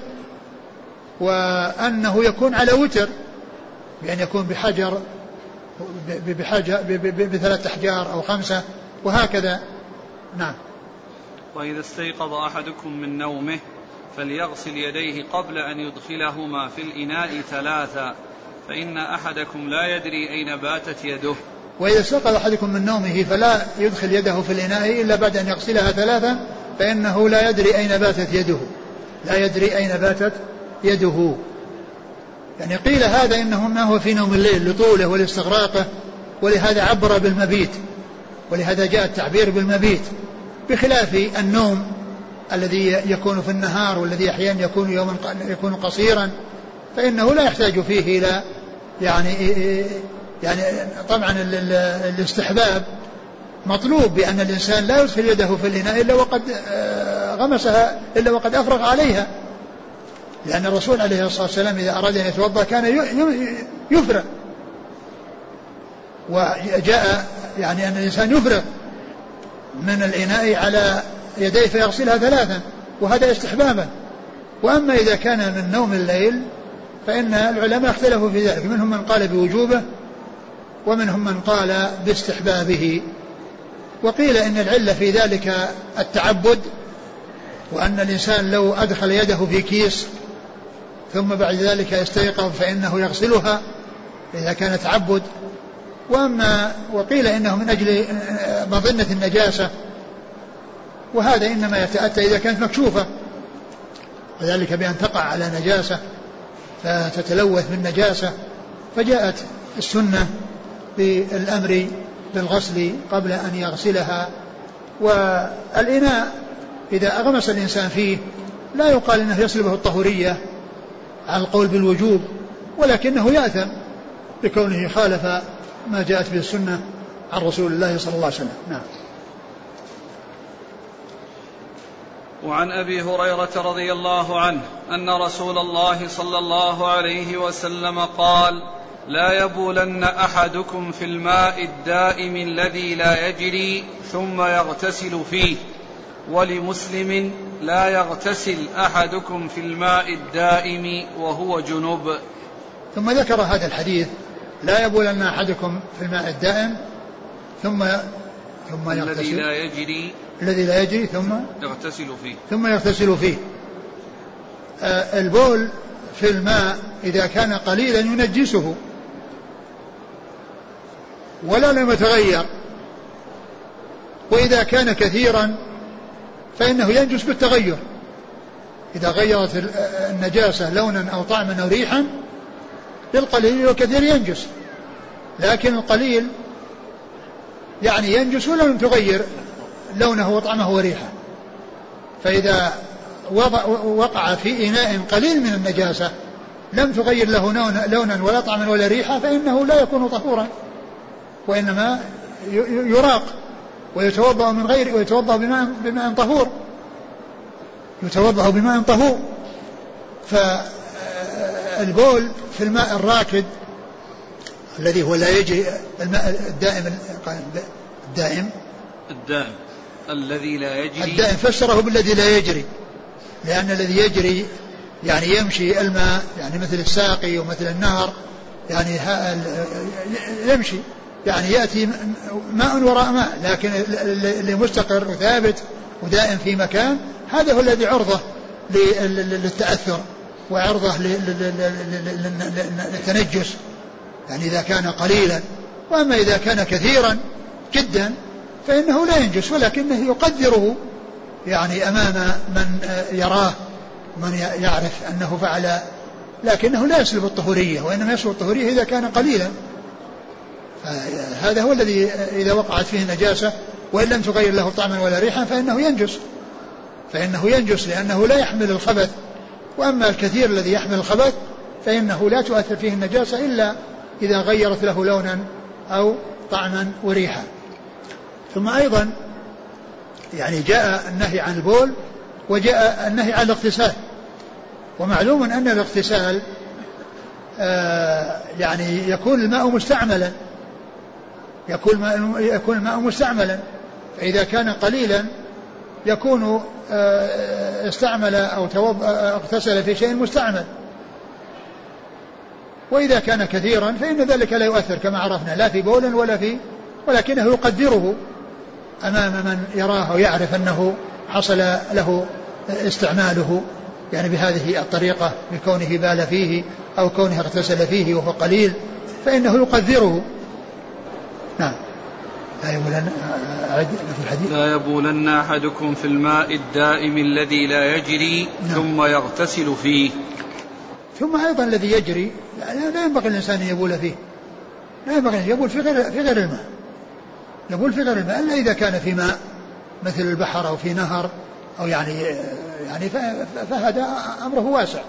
وأنه يكون على وتر، بأن يكون بحجر بحاجة بثلاث أحجار أو خمسة وهكذا. نعم. وإذا استيقظ أحدكم من نومه فليغسل يديه قبل أن يدخلهما في الإناء ثلاثا، فإن أحدكم لا يدري أين باتت يده. وإذا استيقظ أحدكم من نومه فلا يدخل يده في الإناء إلا بعد أن يغسلها ثلاثا، فإنه لا يدري أين باتت يده لا يدري أين باتت يده. يعني قيل هذا إنه ما هو في نوم الليل لطوله والاستغراقه، ولهذا عبر بالمبيت، ولهذا جاء التعبير بالمبيت، بخلاف النوم الذي يكون في النهار والذي أحيانا يكون يوما يكون قصيرا، فإنه لا يحتاج فيه إلى يعني يعني طبعا الاستحباب مطلوب بأن الإنسان لا يدخل يده في الإناء إلا وقد غمسها إلا وقد أفرغ عليها، لأن الرسول عليه الصلاة والسلام إذا أراد أن يتوضأ كان يفرغ، وجاء يعني أن الإنسان يفرغ من الإناء على يديه فيغسلها ثلاثا، وهذا استحبابا. وأما إذا كان من نوم الليل فإن العلماء اختلفوا في ذلك، منهم من قال بوجوبه ومنهم من قال باستحبابه. وقيل إن العلة في ذلك التعبد، وأن الإنسان لو أدخل يده في كيس ثم بعد ذلك يستيقظ فإنه يغسلها إذا كان تعبد. وأما وقيل إنه من أجل مظنة النجاسة، وهذا إنما يتأتى إذا كانت مكشوفة، وذلك بأن تقع على نجاسة فتتلوث بالنجاسة، فجاءت السنة بالأمر بالغسل قبل أن يغسلها. والإناء إذا أغمس الإنسان فيه لا يقال إنه يسلبه الطهورية على القول بالوجوب، ولكنه يأثم بكونه خالف ما جاءت به السنة عن رسول الله صلى الله عليه وسلم. نعم. وعن أبي هريرة رضي الله عنه أن رسول الله صلى الله عليه وسلم قال: لا يبولن أحدكم في الماء الدائم الذي لا يجري ثم يغتسل فيه. ولمسلم: لا يغتسل أحدكم في الماء الدائم وهو جنب. ثم ذكر هذا الحديث: لا يبولن أحدكم في الماء الدائم ثم ثم يغتسل الذي لا يجري الذي لا يجري ثم يغتسل فيه ثم يغتسل فيه. آه البول في الماء إذا كان قليلا ينجسه ولا لم يتغير، وإذا كان كثيرا فإنه ينجس بالتغير. إذا غيرت النجاسة لونا أو طعما أو ريحا للقليل والكثير ينجس، لكن القليل يعني ينجس ولم تغير لونه وطعمه وريحه. فإذا وقع في إناء قليل من النجاسة لم تغير له لونا ولا طعما ولا ريحة فإنه لا يكون طهورا، وإنما يراق ويتوضأ من غير ويتوضأ بماء بماء طهور يتوضأ بماء طهور. فالبول في الماء الراكد الذي هو لا يجري، الماء الدائم الدائم الدائم الذي لا يجري الدائم فسره بالذي لا يجري، لأن الذي يجري يعني يمشي الماء، يعني مثل الساقي ومثل النهر، يعني يمشي يعني يأتي ماء وراء ماء، لكن اللي مستقر وثابت ودائم في مكان هذا هو الذي عرضه للتأثر وعرضه للتنجس، يعني إذا كان قليلا. وأما إذا كان كثيرا جدا فإنه لا ينجس، ولكنه يقدره يعني أمام من يراه من يعرف أنه فعل، لكنه لا يسلب الطهورية، وإنما يسلب الطهورية إذا كان قليلا. هذا هو الذي إذا وقعت فيه نجاسة وإن لم تغير له طعما ولا ريحا فإنه ينجس فإنه ينجس لأنه لا يحمل الخبث. وأما الكثير الذي يحمل الخبث فإنه لا تؤثر فيه النجاسة إلا إذا غيرت له لونا أو طعما وريحا. ثم أيضا يعني جاء النهي عن البول وجاء النهي عن الاغتسال، ومعلوم أن الاغتسال آه يعني يكون الماء مستعملا يكون يكون الماء مستعملا فإذا كان قليلا يكون آه استعمل أو اغتسل في شيء مستعمل، وإذا كان كثيرا فإن ذلك لا يؤثر كما عرفنا لا في بول ولا في، ولكنه يقدره أمام من يراه ويعرف أنه حصل له استعماله يعني بهذه الطريقة بكونه بال فيه أو كونه اغتسل فيه وهو قليل فإنه يقدره. نعم. لا يبولن في الحديث لا يبولن أحدكم في الماء الدائم الذي لا يجري. نعم. ثم يغتسل فيه. ثم أيضا الذي يجري يعني لا ينبغي الإنسان يبول فيه، لا ينبغي أن يبول في غير في غير الماء يبول في غير الماء إلا إذا كان في ماء مثل البحر أو في نهر أو يعني يعني فهذا أمره واسع.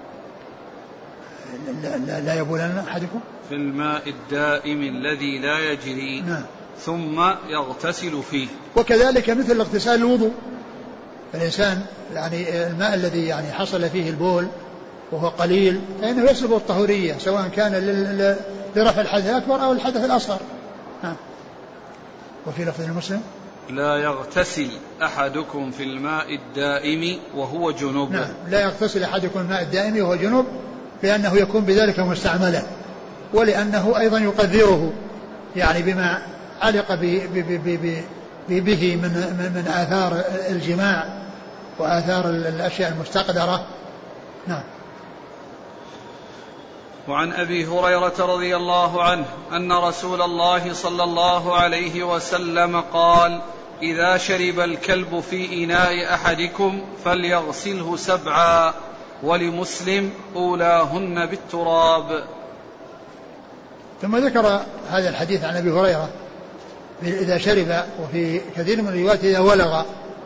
لا, لا, لا يبولن أحدكم في الماء الدائم الذي لا يجري. نعم. ثم يغتسل فيه. وكذلك مثل الاغتسال الوضوء، الإنسان يعني الماء الذي يعني حصل فيه البول وهو قليل فإنه يسلب الطهورية سواء كان لرفع الحدث الأكبر أو الحدث الأصغر. نعم. وفي لفظ المسلم لا يغتسل أحدكم في الماء الدائم وهو جنوب. نعم. لا يغتسل أحدكم الماء الدائم وهو جنوب لأنه يكون بذلك مستعملا، ولأنه أيضا يقدره يعني بما علق به من, من آثار الجماع وآثار الأشياء المستقدرة. نعم. وعن أبي هريرة رضي الله عنه أن رسول الله صلى الله عليه وسلم قال إذا شرب الكلب في إناء أحدكم فليغسله سبعا، ولمسلم أولاهن بالتراب. ثم ذكر هذا الحديث عن أبي هريرة إذا شرب، وفي كثير من الروايات إذا ولغ.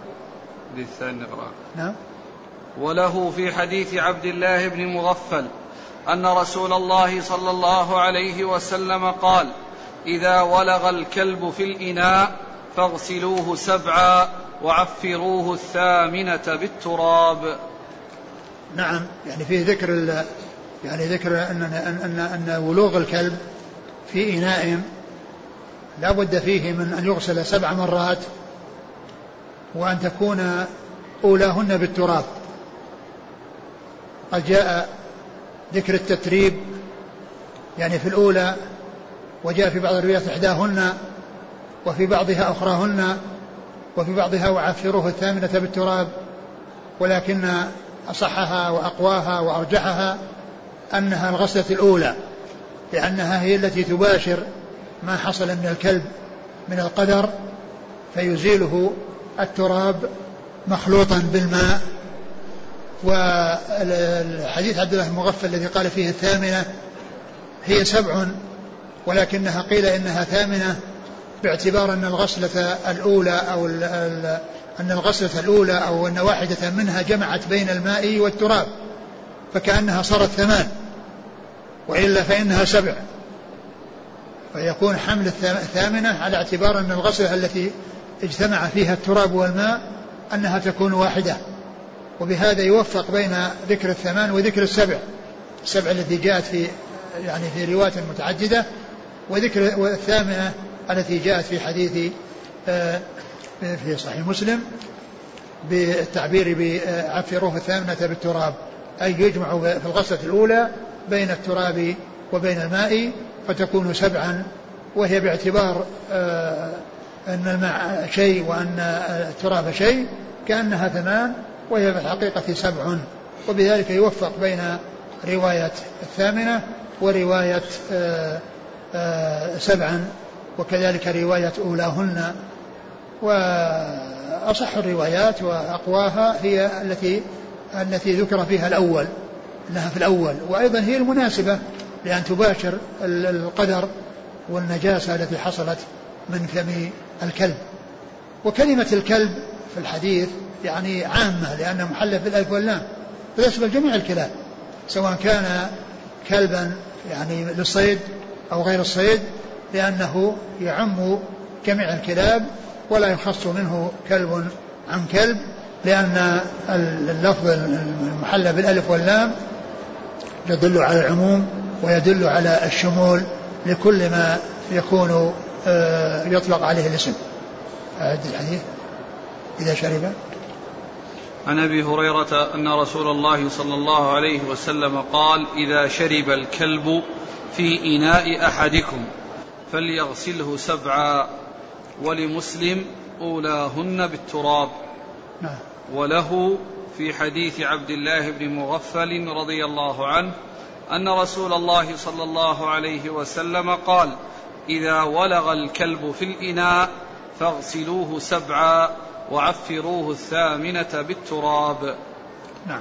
نعم. وله في حديث عبد الله بن مغفل أن رسول الله صلى الله عليه وسلم قال إذا ولغ الكلب في الإناء فاغسلوه سبعا وعفروه الثامنة بالتراب. نعم. يعني فيه ذكر يعني ذكر أن, أن, أن ولوغ الكلب في إناء لا بد فيه من أن يغسل سبع مرات وأن تكون أولاهن بالتراب. قد جاء ذكر التتريب يعني في الأولى، وجاء في بعض الروايات إحداهن وفي بعضها أخراهن وفي بعضها وعفروه الثامنة بالتراب، ولكن أصحها وأقواها وأرجحها أنها الغسلة الأولى لأنها هي التي تباشر ما حصل من الكلب من القدر فيزيله التراب مخلوطا بالماء. والحديث عبد الله المغفل الذي قال فيه الثامنة هي سبع، ولكنها قيل إنها ثامنة باعتبار أن الغسلة الأولى أو أن الغسلة الأولى أو أن واحدة منها جمعت بين الماء والتراب فكأنها صارت ثمان، وإلا فإنها سبع، فيكون حمل الثامنة على اعتبار أن الغسلة التي اجتمع فيها التراب والماء أنها تكون واحدة، وبهذا يوفق بين ذكر الثمان وذكر السبع، السبع التي جاءت في يعني في روايات متعددة، وذكر الثامنة التي جاءت في حديث في صحيح مسلم بالتعبير بعفروه الثامنة بالتراب، أي يجمع في الغسلة الأولى بين التراب وبين الماء فتكون سبعا، وهي باعتبار أن الماء شيء وأن التراب شيء كأنها ثمان وهي في الحقيقة سبع، وبذلك يوفق بين رواية الثامنة ورواية سبعا، وكذلك رواية أولاهن. وأصح الروايات وأقواها هي التي التي ذكر فيها الأول، أنها في الأول، وأيضا هي المناسبة لأن تباشر القدر والنجاسة التي حصلت من فم الكلب. وكلمة الكلب في الحديث يعني عامة لأنها محلة بالألف واللام، فتشمل جميع الكلاب سواء كان كلبا يعني للصيد أو غير الصيد، لأنه يعم جميع الكلاب ولا يخص منه كلب عن كلب، لأن اللفظ المحلى بالألف واللام يدل على العموم ويدل على الشمول لكل ما يكون يطلق عليه الاسم. أعد الحديث. إذا شرب. عن أبي هريرة أن رسول الله صلى الله عليه وسلم قال: إذا شرب الكلب في إناء أحدكم فليغسله سبعا، ولمسلم أولاهن بالتراب. نعم. وله في حديث عبد الله بن مغفل رضي الله عنه أن رسول الله صلى الله عليه وسلم قال: إذا ولغ الكلب في الإناء فاغسلوه سبعا وعفروه الثامنة بالتراب. نعم.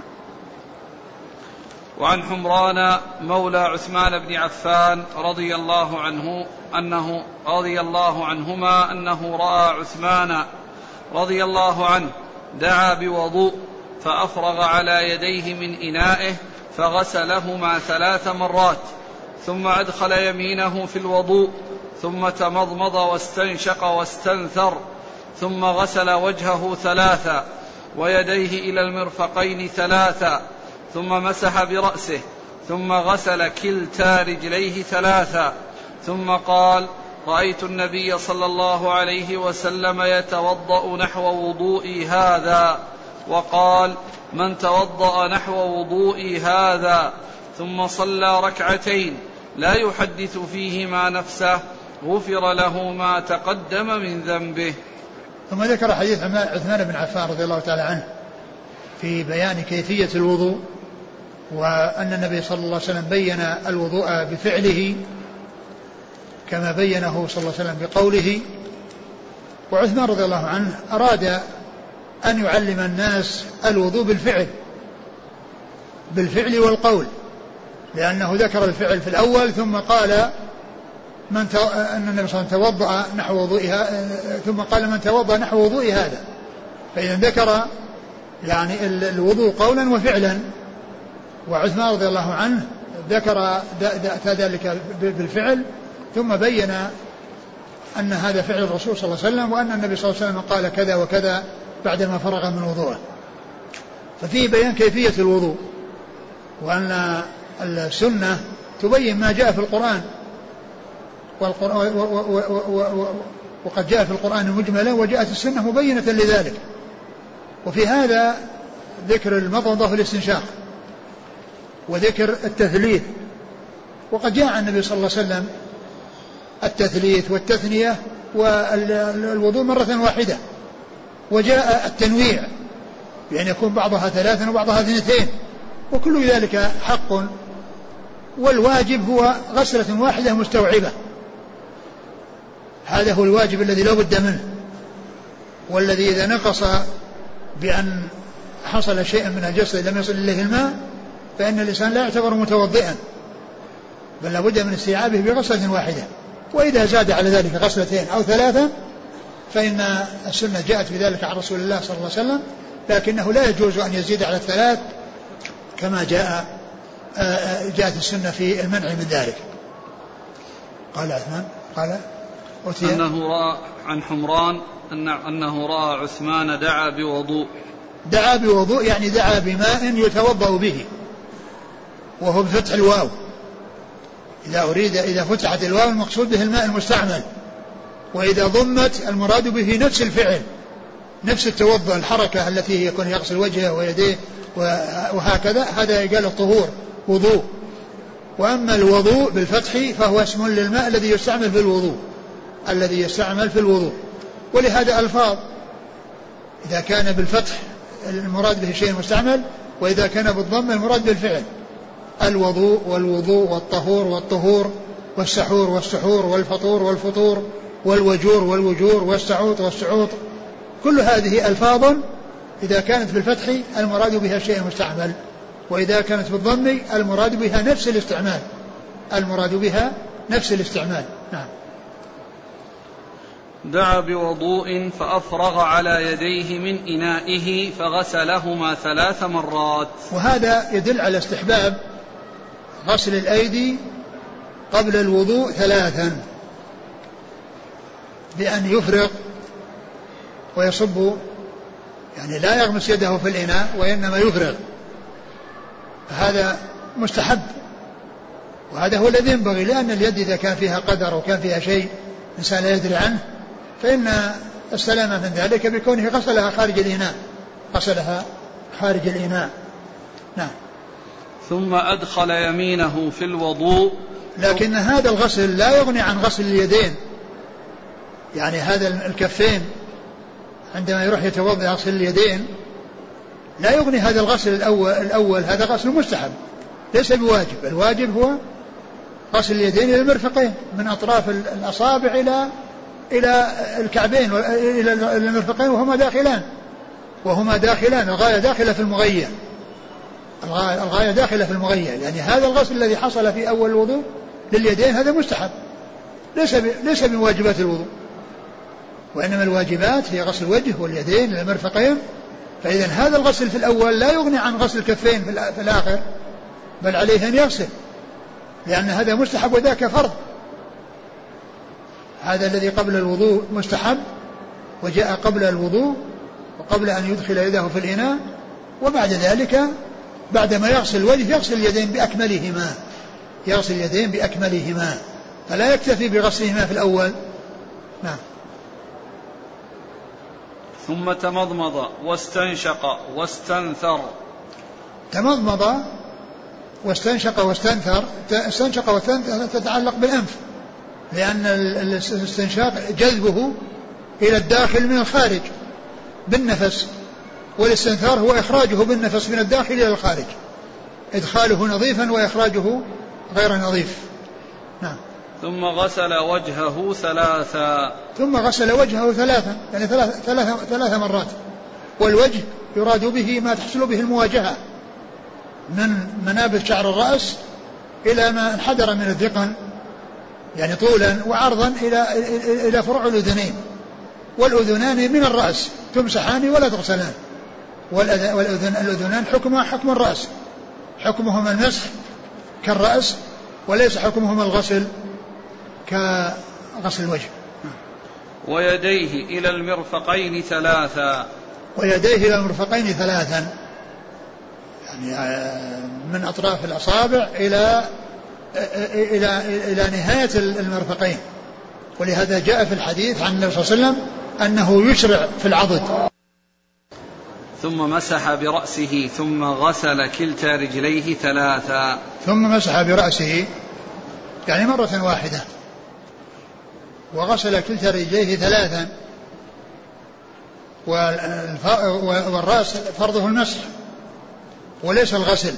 وعن حمران مولى عثمان بن عفان رضي الله عنه أنه رضي الله عنهما أنه رأى عثمان رضي الله عنه دعا بوضوء فأفرغ على يديه من إنائه فغسلهما ثلاث مرات، ثم أدخل يمينه في الوضوء، ثم تمضمض واستنشق واستنثر، ثم غسل وجهه ثلاثا ويديه إلى المرفقين ثلاثا، ثم مسح برأسه، ثم غسل كلتا رجليه ثلاثا، ثم قال: رأيت النبي صلى الله عليه وسلم يتوضأ نحو وضوئي هذا، وقال: من توضأ نحو وضوئي هذا ثم صلى ركعتين لا يحدث فيهما نفسه غفر له ما تقدم من ذنبه. ثم ذكر حديث عثمان بن عفان رضي الله تعالى عنه في بيان كيفية الوضوء، وأن النبي صلى الله عليه وسلم بين الوضوء بفعله كما بينه صلى الله عليه وسلم بقوله. وعثمان رضي الله عنه أراد أن يعلم الناس الوضوء بالفعل بالفعل والقول، لأنه ذكر الفعل في الأول ثم قال من تو... أن النبي صلى الله عليه وسلم توضأ نحو وضوئها، ثم قال من توضأ نحو وضوء هذا، فإذا ذكر يعني الوضوء قولا وفعلا. وعثمان رضي الله عنه ذكر ذلك بالفعل ثم بين أن هذا فعل الرسول صلى الله عليه وسلم، وأن النبي صلى الله عليه وسلم قال كذا وكذا بعدما فرغ من وضوءه. ففيه بيان كيفية الوضوء، وأن السنة تبين ما جاء في القرآن، وقد جاء في القرآن مجملا وجاءت السنة مبينة لذلك. وفي هذا ذكر المضمضة في الاستنشاق وذكر التثليث، وقد جاء عن النبي صلى الله عليه وسلم التثليث والتثنية والوضوء مرة واحدة، وجاء التنويع يعني يكون بعضها ثلاثا وبعضها اثنتين، وكل ذلك حق، والواجب هو غسلة واحدة مستوعبة، هذا هو الواجب الذي لا بد منه، والذي إذا نقص بأن حصل شيء من الجسد لم يصل إليه الماء فإن الإنسان لا يعتبر متوضئا، بل لا بد من استيعابه بغسلة واحدة. وإذا زاد على ذلك غسلتين أو ثلاثة فإن السنة جاءت بذلك عن رسول الله صلى الله عليه وسلم، لكنه لا يجوز أن يزيد على الثلاث كما جاء جاءت السنة في المنع من ذلك. قال عثمان قال أنه رأى عن حمران أن أنه رأى عثمان دعا بوضوء دعا بوضوء يعني دعا بماء يتوضأ به، وهو بفتح الواو، إذا أريد إذا فتحت الواو المقصود به الماء المستعمل، وإذا ضمت المراد به نفس الفعل نفس التوضؤ الحركة التي يكون يغسل وجهه ويديه وهكذا، هذا قال الطهور وضوء. وأما الوضوء بالفتح فهو اسم للماء الذي يستعمل في الوضوء الذي يستعمل في الوضوء ولهذا ألفاظ، إذا كان بالفتح المراد به شيء مستعمل، وإذا كان بالضم المراد بالفعل، الوضوء والوضوء والطهور والطهور والسحور والسحور والفطور والفطور والوجور والوجور والسعوط والسعوط، كل هذه ألفاظ إذا كانت بالفتح المراد بها شيء مستعمل، وإذا كانت بالضم المراد بها نفس الاستعمال المراد بها نفس الاستعمال. نعم. دعا بوضوء فأفرغ على يديه من إنائه فغسلهما ثلاث مرات. وهذا يدل على استحباب غسل الأيدي قبل الوضوء ثلاثا، بأن يفرغ ويصب، يعني لا يغمس يده في الإناء وإنما يفرغ، هذا مستحب، وهذا هو الذي ينبغي، لأن اليد إذا كان فيها قدر وكان فيها شيء إنسان لا يدري عنه فإن السلامة من ذلك بكونه غسلها خارج الإناء غسلها خارج الإناء. نعم. ثم أدخل يمينه في الوضوء. لكن هذا الغسل لا يغني عن غسل اليدين، يعني هذا الكفين عندما يروح يتوضأ يغسل اليدين لا يغني هذا الغسل الأول, الأول هذا غسل مستحب ليس بواجب. الواجب هو غسل اليدين إلى المرفقين من أطراف الأصابع إلى إلى الكعبين إلى المرفقين وهما داخلان وهما داخلان الغاية داخلة في المغية الغاية داخلة في المغية يعني هذا الغسل الذي حصل في أول الوضوء لليدين هذا مستحب ليس ليس من واجبات الوضوء، وإنما الواجبات هي غسل الوجه واليدين إلى المرفقين. فإذا هذا الغسل في الأول لا يغني عن غسل الكفين في الآخر، بل عليه أن يغسل، لأن هذا مستحب وذاك فرض. هذا الذي قبل الوضوء مستحب وجاء قبل الوضوء وقبل أن يدخل يده في الإناء، وبعد ذلك بعدما يغسل الوجه يغسل اليدين بأكملهما يغسل اليدين بأكملهما فلا يكتفي بغسلهما في الأول. نعم. ثم تمضمض واستنشق واستنثر. تمضمض واستنشق واستنثر استنشق واستنثر تتعلق بالأنف، لأن الاستنشاق جذبه إلى الداخل من الخارج بالنفس، والاستنثار هو إخراجه بالنفس من الداخل إلى الخارج، إدخاله نظيفا وإخراجه غير نظيف. نعم. ثم غسل وجهه ثلاثا. ثم غسل وجهه ثلاثا يعني ثلاث, ثلاث, ثلاث مرات. والوجه يراد به ما تحصل به المواجهة من منابت شعر الرأس إلى ما انحدر من الذقن، يعني طولا وعرضا إلى إلى فروع الأذنين، والأذنان من الرأس تمسحان ولا تغسلان، والأذنان حكمها حكم الرأس، حكمهما المسح كالرأس وليس حكمهما الغسل كغسل الوجه. ويديه إلى المرفقين ثلاثا. ويديه إلى المرفقين ثلاثا يعني من أطراف الأصابع إلى إلى إلى نهاية المرفقين، ولهذا جاء في الحديث عن النبي صلى الله عليه وسلم أنه يشرع في العضد. ثم مسح برأسه ثم غسل كلتا رجليه ثلاثا. ثم مسح برأسه يعني مرة واحدة وغسل كلتا رجليه ثلاثا، والرأس فرضه المسح وليس الغسل.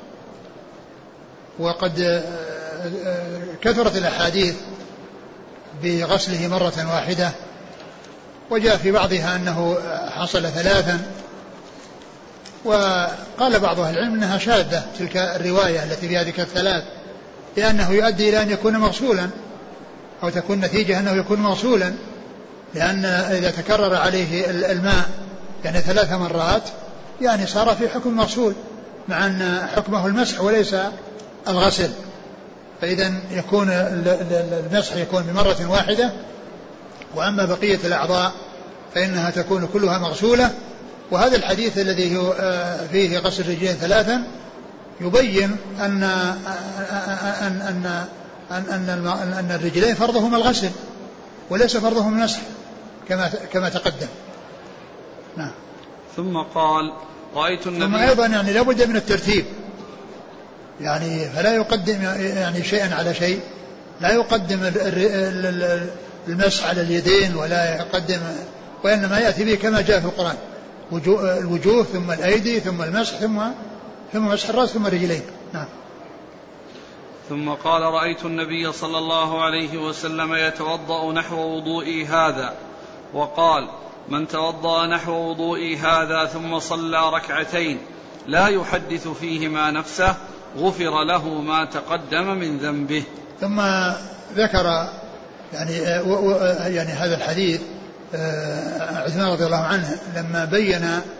وقد كثرت الأحاديث بغسله مرة واحدة، وجاء في بعضها أنه حصل ثلاثا، وقال بعض أهل العلم أنها شاذة تلك الرواية التي فيها ذكر الثلاث، لأنه يؤدي إلى أن يكون مغسولا أو تكون نتيجة أنه يكون مغسولا، لأن إذا تكرر عليه الماء يعني ثلاث مرات يعني صار في حكم مغسول، مع أن حكمه المسح وليس الغسل. فإذا يكون المسح يكون بمرة واحدة، وأما بقية الأعضاء فإنها تكون كلها مغسولة. وهذا الحديث الذي فيه غسل الرجلين ثلاثا يبين أن أن أن أن أن, أن الرجلين فرضهما الغسل وليس فرضهما المسح كما كما تقدم. نعم. ثم قال رأيت النبي. ثم أيضا يعني لابد من الترتيب، يعني فلا يقدم يعني شيئا على شيء، لا يقدم المسح على اليدين ولا يقدم، وإنما يأتي به كما جاء في القرآن، الوجوه ثم الأيدي ثم المسح ثم ثم مسح الرأس ثم الرجلين. نعم. ثم قال رأيت النبي صلى الله عليه وسلم يتوضأ نحو وضوئي هذا، وقال من توضأ نحو وضوئي هذا ثم صلى ركعتين لا يحدث فيهما نفسه غفر له ما تقدم من ذنبه. ثم ذكر يعني, يعني هذا الحديث عثمان رضي الله عنه لما بين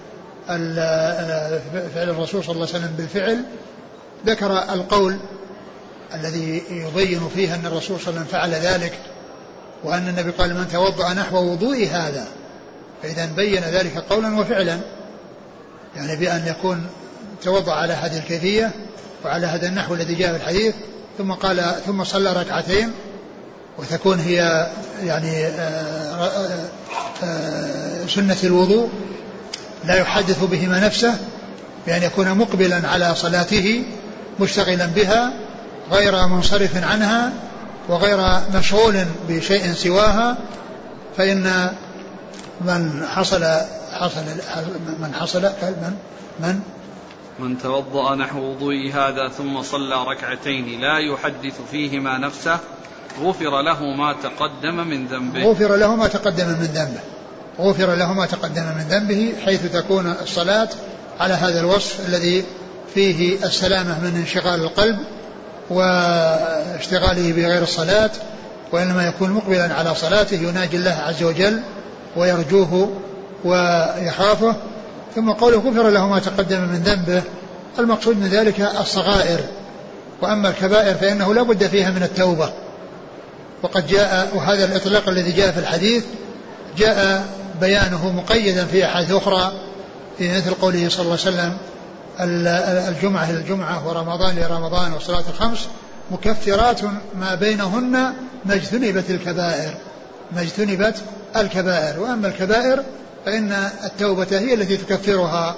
فعل الرسول صلى الله عليه وسلم بالفعل ذكر القول الذي يبين فيه أن الرسول صلى الله عليه وسلم فعل ذلك، وأن النبي قال من توضأ نحو وضوئي هذا، فإذا بين ذلك قولا وفعلا، يعني بأن يكون توضأ على هذه الكيفية وعلى هذا النحو الذي جاء في الحديث، ثم قال ثم صلى ركعتين، وتكون هي يعني آآ آآ سنة الوضوء لا يحدث بهما نفسه، بأن يكون مقبلا على صلاته مشتغلا بها غير منصرف عنها وغير مشغول بشيء سواها. فإن من حصل حصل من حصل من من من توضأ نحو وضوئي هذا ثم صلى ركعتين لا يحدث فيهما نفسه غفر له ما تقدم من ذنبه. غفر له ما تقدم من ذنبه غفر له ما تقدم من ذنبه حيث تكون الصلاة على هذا الوصف الذي فيه السلامة من انشغال القلب واشتغاله بغير الصلاة، وإنما يكون مقبلا على صلاته يناجي الله عز وجل ويرجوه ويخافه. ثم قوله غفر له ما تقدم من ذنبه، المقصود من ذلك الصغائر، وأما الكبائر فإنه لا بد فيها من التوبة. وقد جاء، وهذا الإطلاق الذي جاء في الحديث جاء بيانه مقيدا في أحاديث أخرى، في مثل قوله صلى الله عليه وسلم الجمعة إلى الجمعة ورمضان إلى رمضان والصلاة الخمس مكفرات ما بينهن ما اجتنبت الكبائر ما اجتنبت الكبائر. وأما الكبائر فإن التوبة هي التي تكفرها،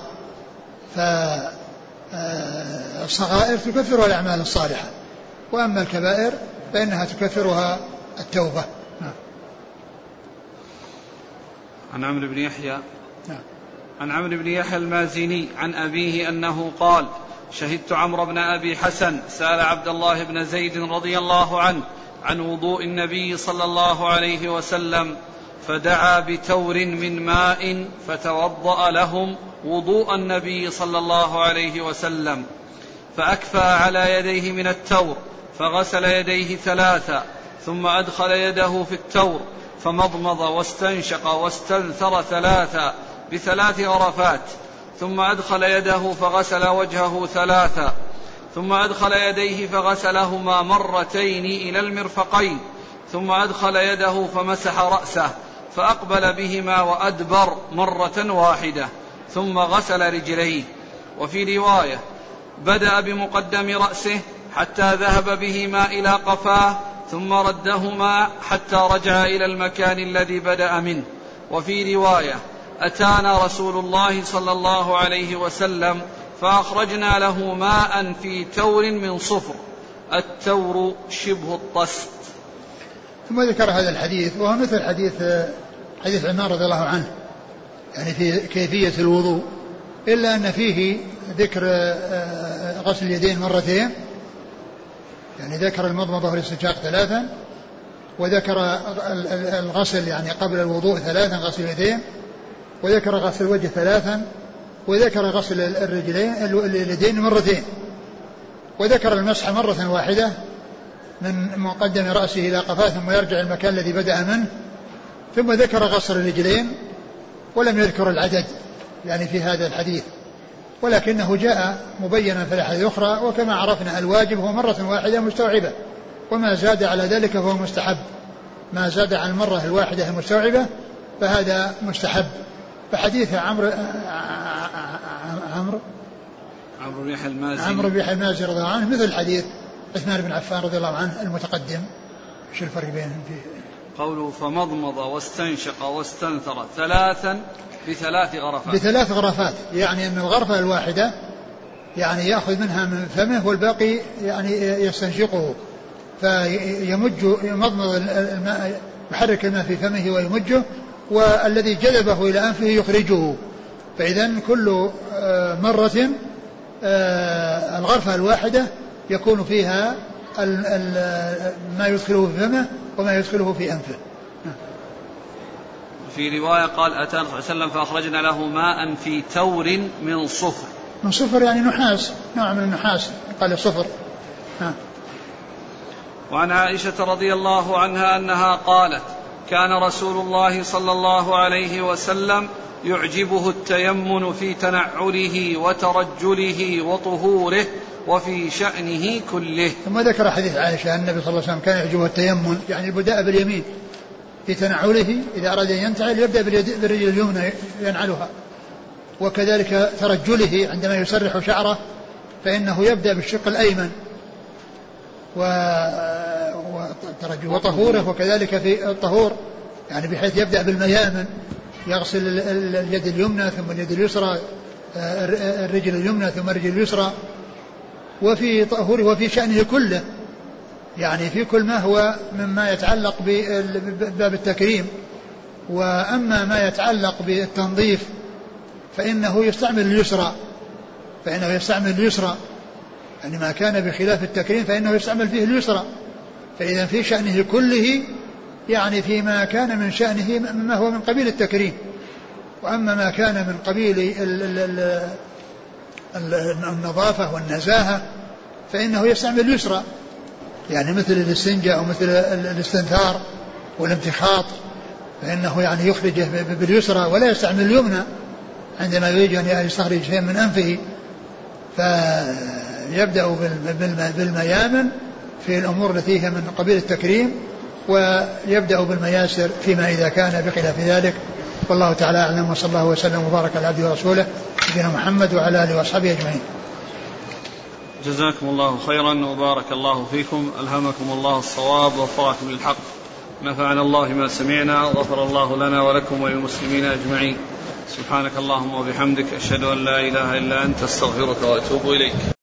فالصغائر تكفرها الأعمال الصالحة، وأما الكبائر فإنها تكفرها التوبة. عن عمرو بن يحيى عن عمرو بن يحيى المازني عن أبيه أنه قال شهدت عمرو بن أبي حسن سأل عبد الله بن زيد رضي الله عنه عن وضوء النبي صلى الله عليه وسلم فدعا بتور من ماء فتوضأ لهم وضوء النبي صلى الله عليه وسلم، فأكفى على يديه من التور فغسل يديه ثلاثا، ثم أدخل يده في التور فمضمض واستنشق واستنثر ثلاثا بثلاث غرفات، ثم أدخل يده فغسل وجهه ثلاثا، ثم أدخل يديه فغسلهما مرتين إلى المرفقين، ثم أدخل يده فمسح رأسه فأقبل بهما وأدبر مرة واحدة، ثم غسل رجليه. وفي رواية بدأ بمقدم رأسه حتى ذهب بهما إلى قفاه، ثم ردهما حتى رجع إلى المكان الذي بدأ منه. وفي رواية أتانا رسول الله صلى الله عليه وسلم فأخرجنا له ماء في تور من صفر، التور شبه الطست. ثم ذكر هذا الحديث وهو مثل حديث حديث عمار رضي الله عنه، يعني في كيفية الوضوء، إلا أن فيه ذكر غسل اليدين مرتين، يعني ذكر المضمضة والاستنشاق ثلاثا، وذكر الغسل يعني قبل الوضوء ثلاثا غسل اليدين، وذكر غسل الوجه ثلاثا، وذكر غسل الرجلين اليدين مرتين، وذكر المسح مرة واحدة من مقدم رأسه إلى قفاه ثم يرجع المكان الذي بدأ منه، ثم ذكر غسل الرجلين ولم يذكر العدد يعني في هذا الحديث، ولكنه جاء مبينا في الأحاديث الأخرى. وكما عرفنا الواجب هو مرة واحدة مستوعبة، وما زاد على ذلك فهو مستحب، ما زاد عن المرة الواحدة المستوعبة فهذا مستحب. فحديث عمرو عمرو عمرو بن يحيى المازني عمرو بن يحيى المازني رضي الله عنه مثل حديث عثمان بن عفان رضي الله عنه المتقدم. شو الفرق بينهم فيه؟ قوله فمضمض واستنشق واستنثر ثلاثا بثلاث غرفات بثلاث غرفات، يعني أن الغرفة الواحدة يعني يأخذ منها من فمه والباقي يعني يستنشقه، فيمج يمضمض الماء يحرك الماء في فمه ويمجه، والذي جذبه إلى أنفه يخرجه. فإذا كل مرة الغرفة الواحدة يكون فيها ما يدخله في فمه وما يدخله في أنفه. وفي رواية قال أتى النبي صلى الله عليه وسلم فأخرجنا له ماء في تور من صفر. من صفر يعني نحاس، نوع من النحاس قال صفر. ها. وعن عائشة رضي الله عنها أنها قالت كان رسول الله صلى الله عليه وسلم يعجبه التيمن في تنعله وترجله وطهوره وفي شأنه كله. ثم ذكر حديث عائشة أن النبي صلى الله عليه وسلم كان يعجبه التيمن يعني البداء باليمين في تنعله، إذا أراد أن ينتعل يبدأ بالرجل اليمنى ينعلها، وكذلك ترجله عندما يسرح شعره فإنه يبدأ بالشق الأيمن، وطهوره وكذلك في الطهور يعني بحيث يبدأ بالميامن، يغسل اليد اليمنى ثم اليد اليسرى، الرجل اليمنى ثم الرجل اليسرى. وفي طهوره وفي شأنه كله يعني في كل ما هو مما يتعلق بباب التكريم. وأما ما يتعلق بالتنظيف فإنه يستعمل اليسرى، فإنه يستعمل اليسرى يعني ما كان بخلاف التكريم فإنه يستعمل فيه اليسرى. فإذا في شأنه كله يعني فيما كان من شأنه مما هو من قبيل التكريم. وأما ما كان من قبيل النظافة والنزاهة فإنه يستعمل اليسرى، يعني مثل الاستنجاء أو مثل الاستنثار والامتخاط فإنه يعني يخرجه باليسرى ولا يستعمل اليمنى عندما يريد أن يستخرج شيء من أنفه، فيبدأ بالميامن في الأمور التي هي من قبيل التكريم، ويبدأ بالمياسر فيما إذا كان بخلاف ذلك. والله تعالى أعلم، وصلى الله وسلم وبارك على عبده ورسوله نبينا محمد وعلى آله وأصحابه أجمعين. جزاكم الله خيرا وبارك الله فيكم، ألهمكم الله الصواب ووفقكم للحق، نفعنا الله ما سمعنا، غفر الله لنا ولكم وللمسلمين أجمعين. سبحانك اللهم وبحمدك أشهد أن لا إله إلا أنت، استغفرك وأتوب إليك.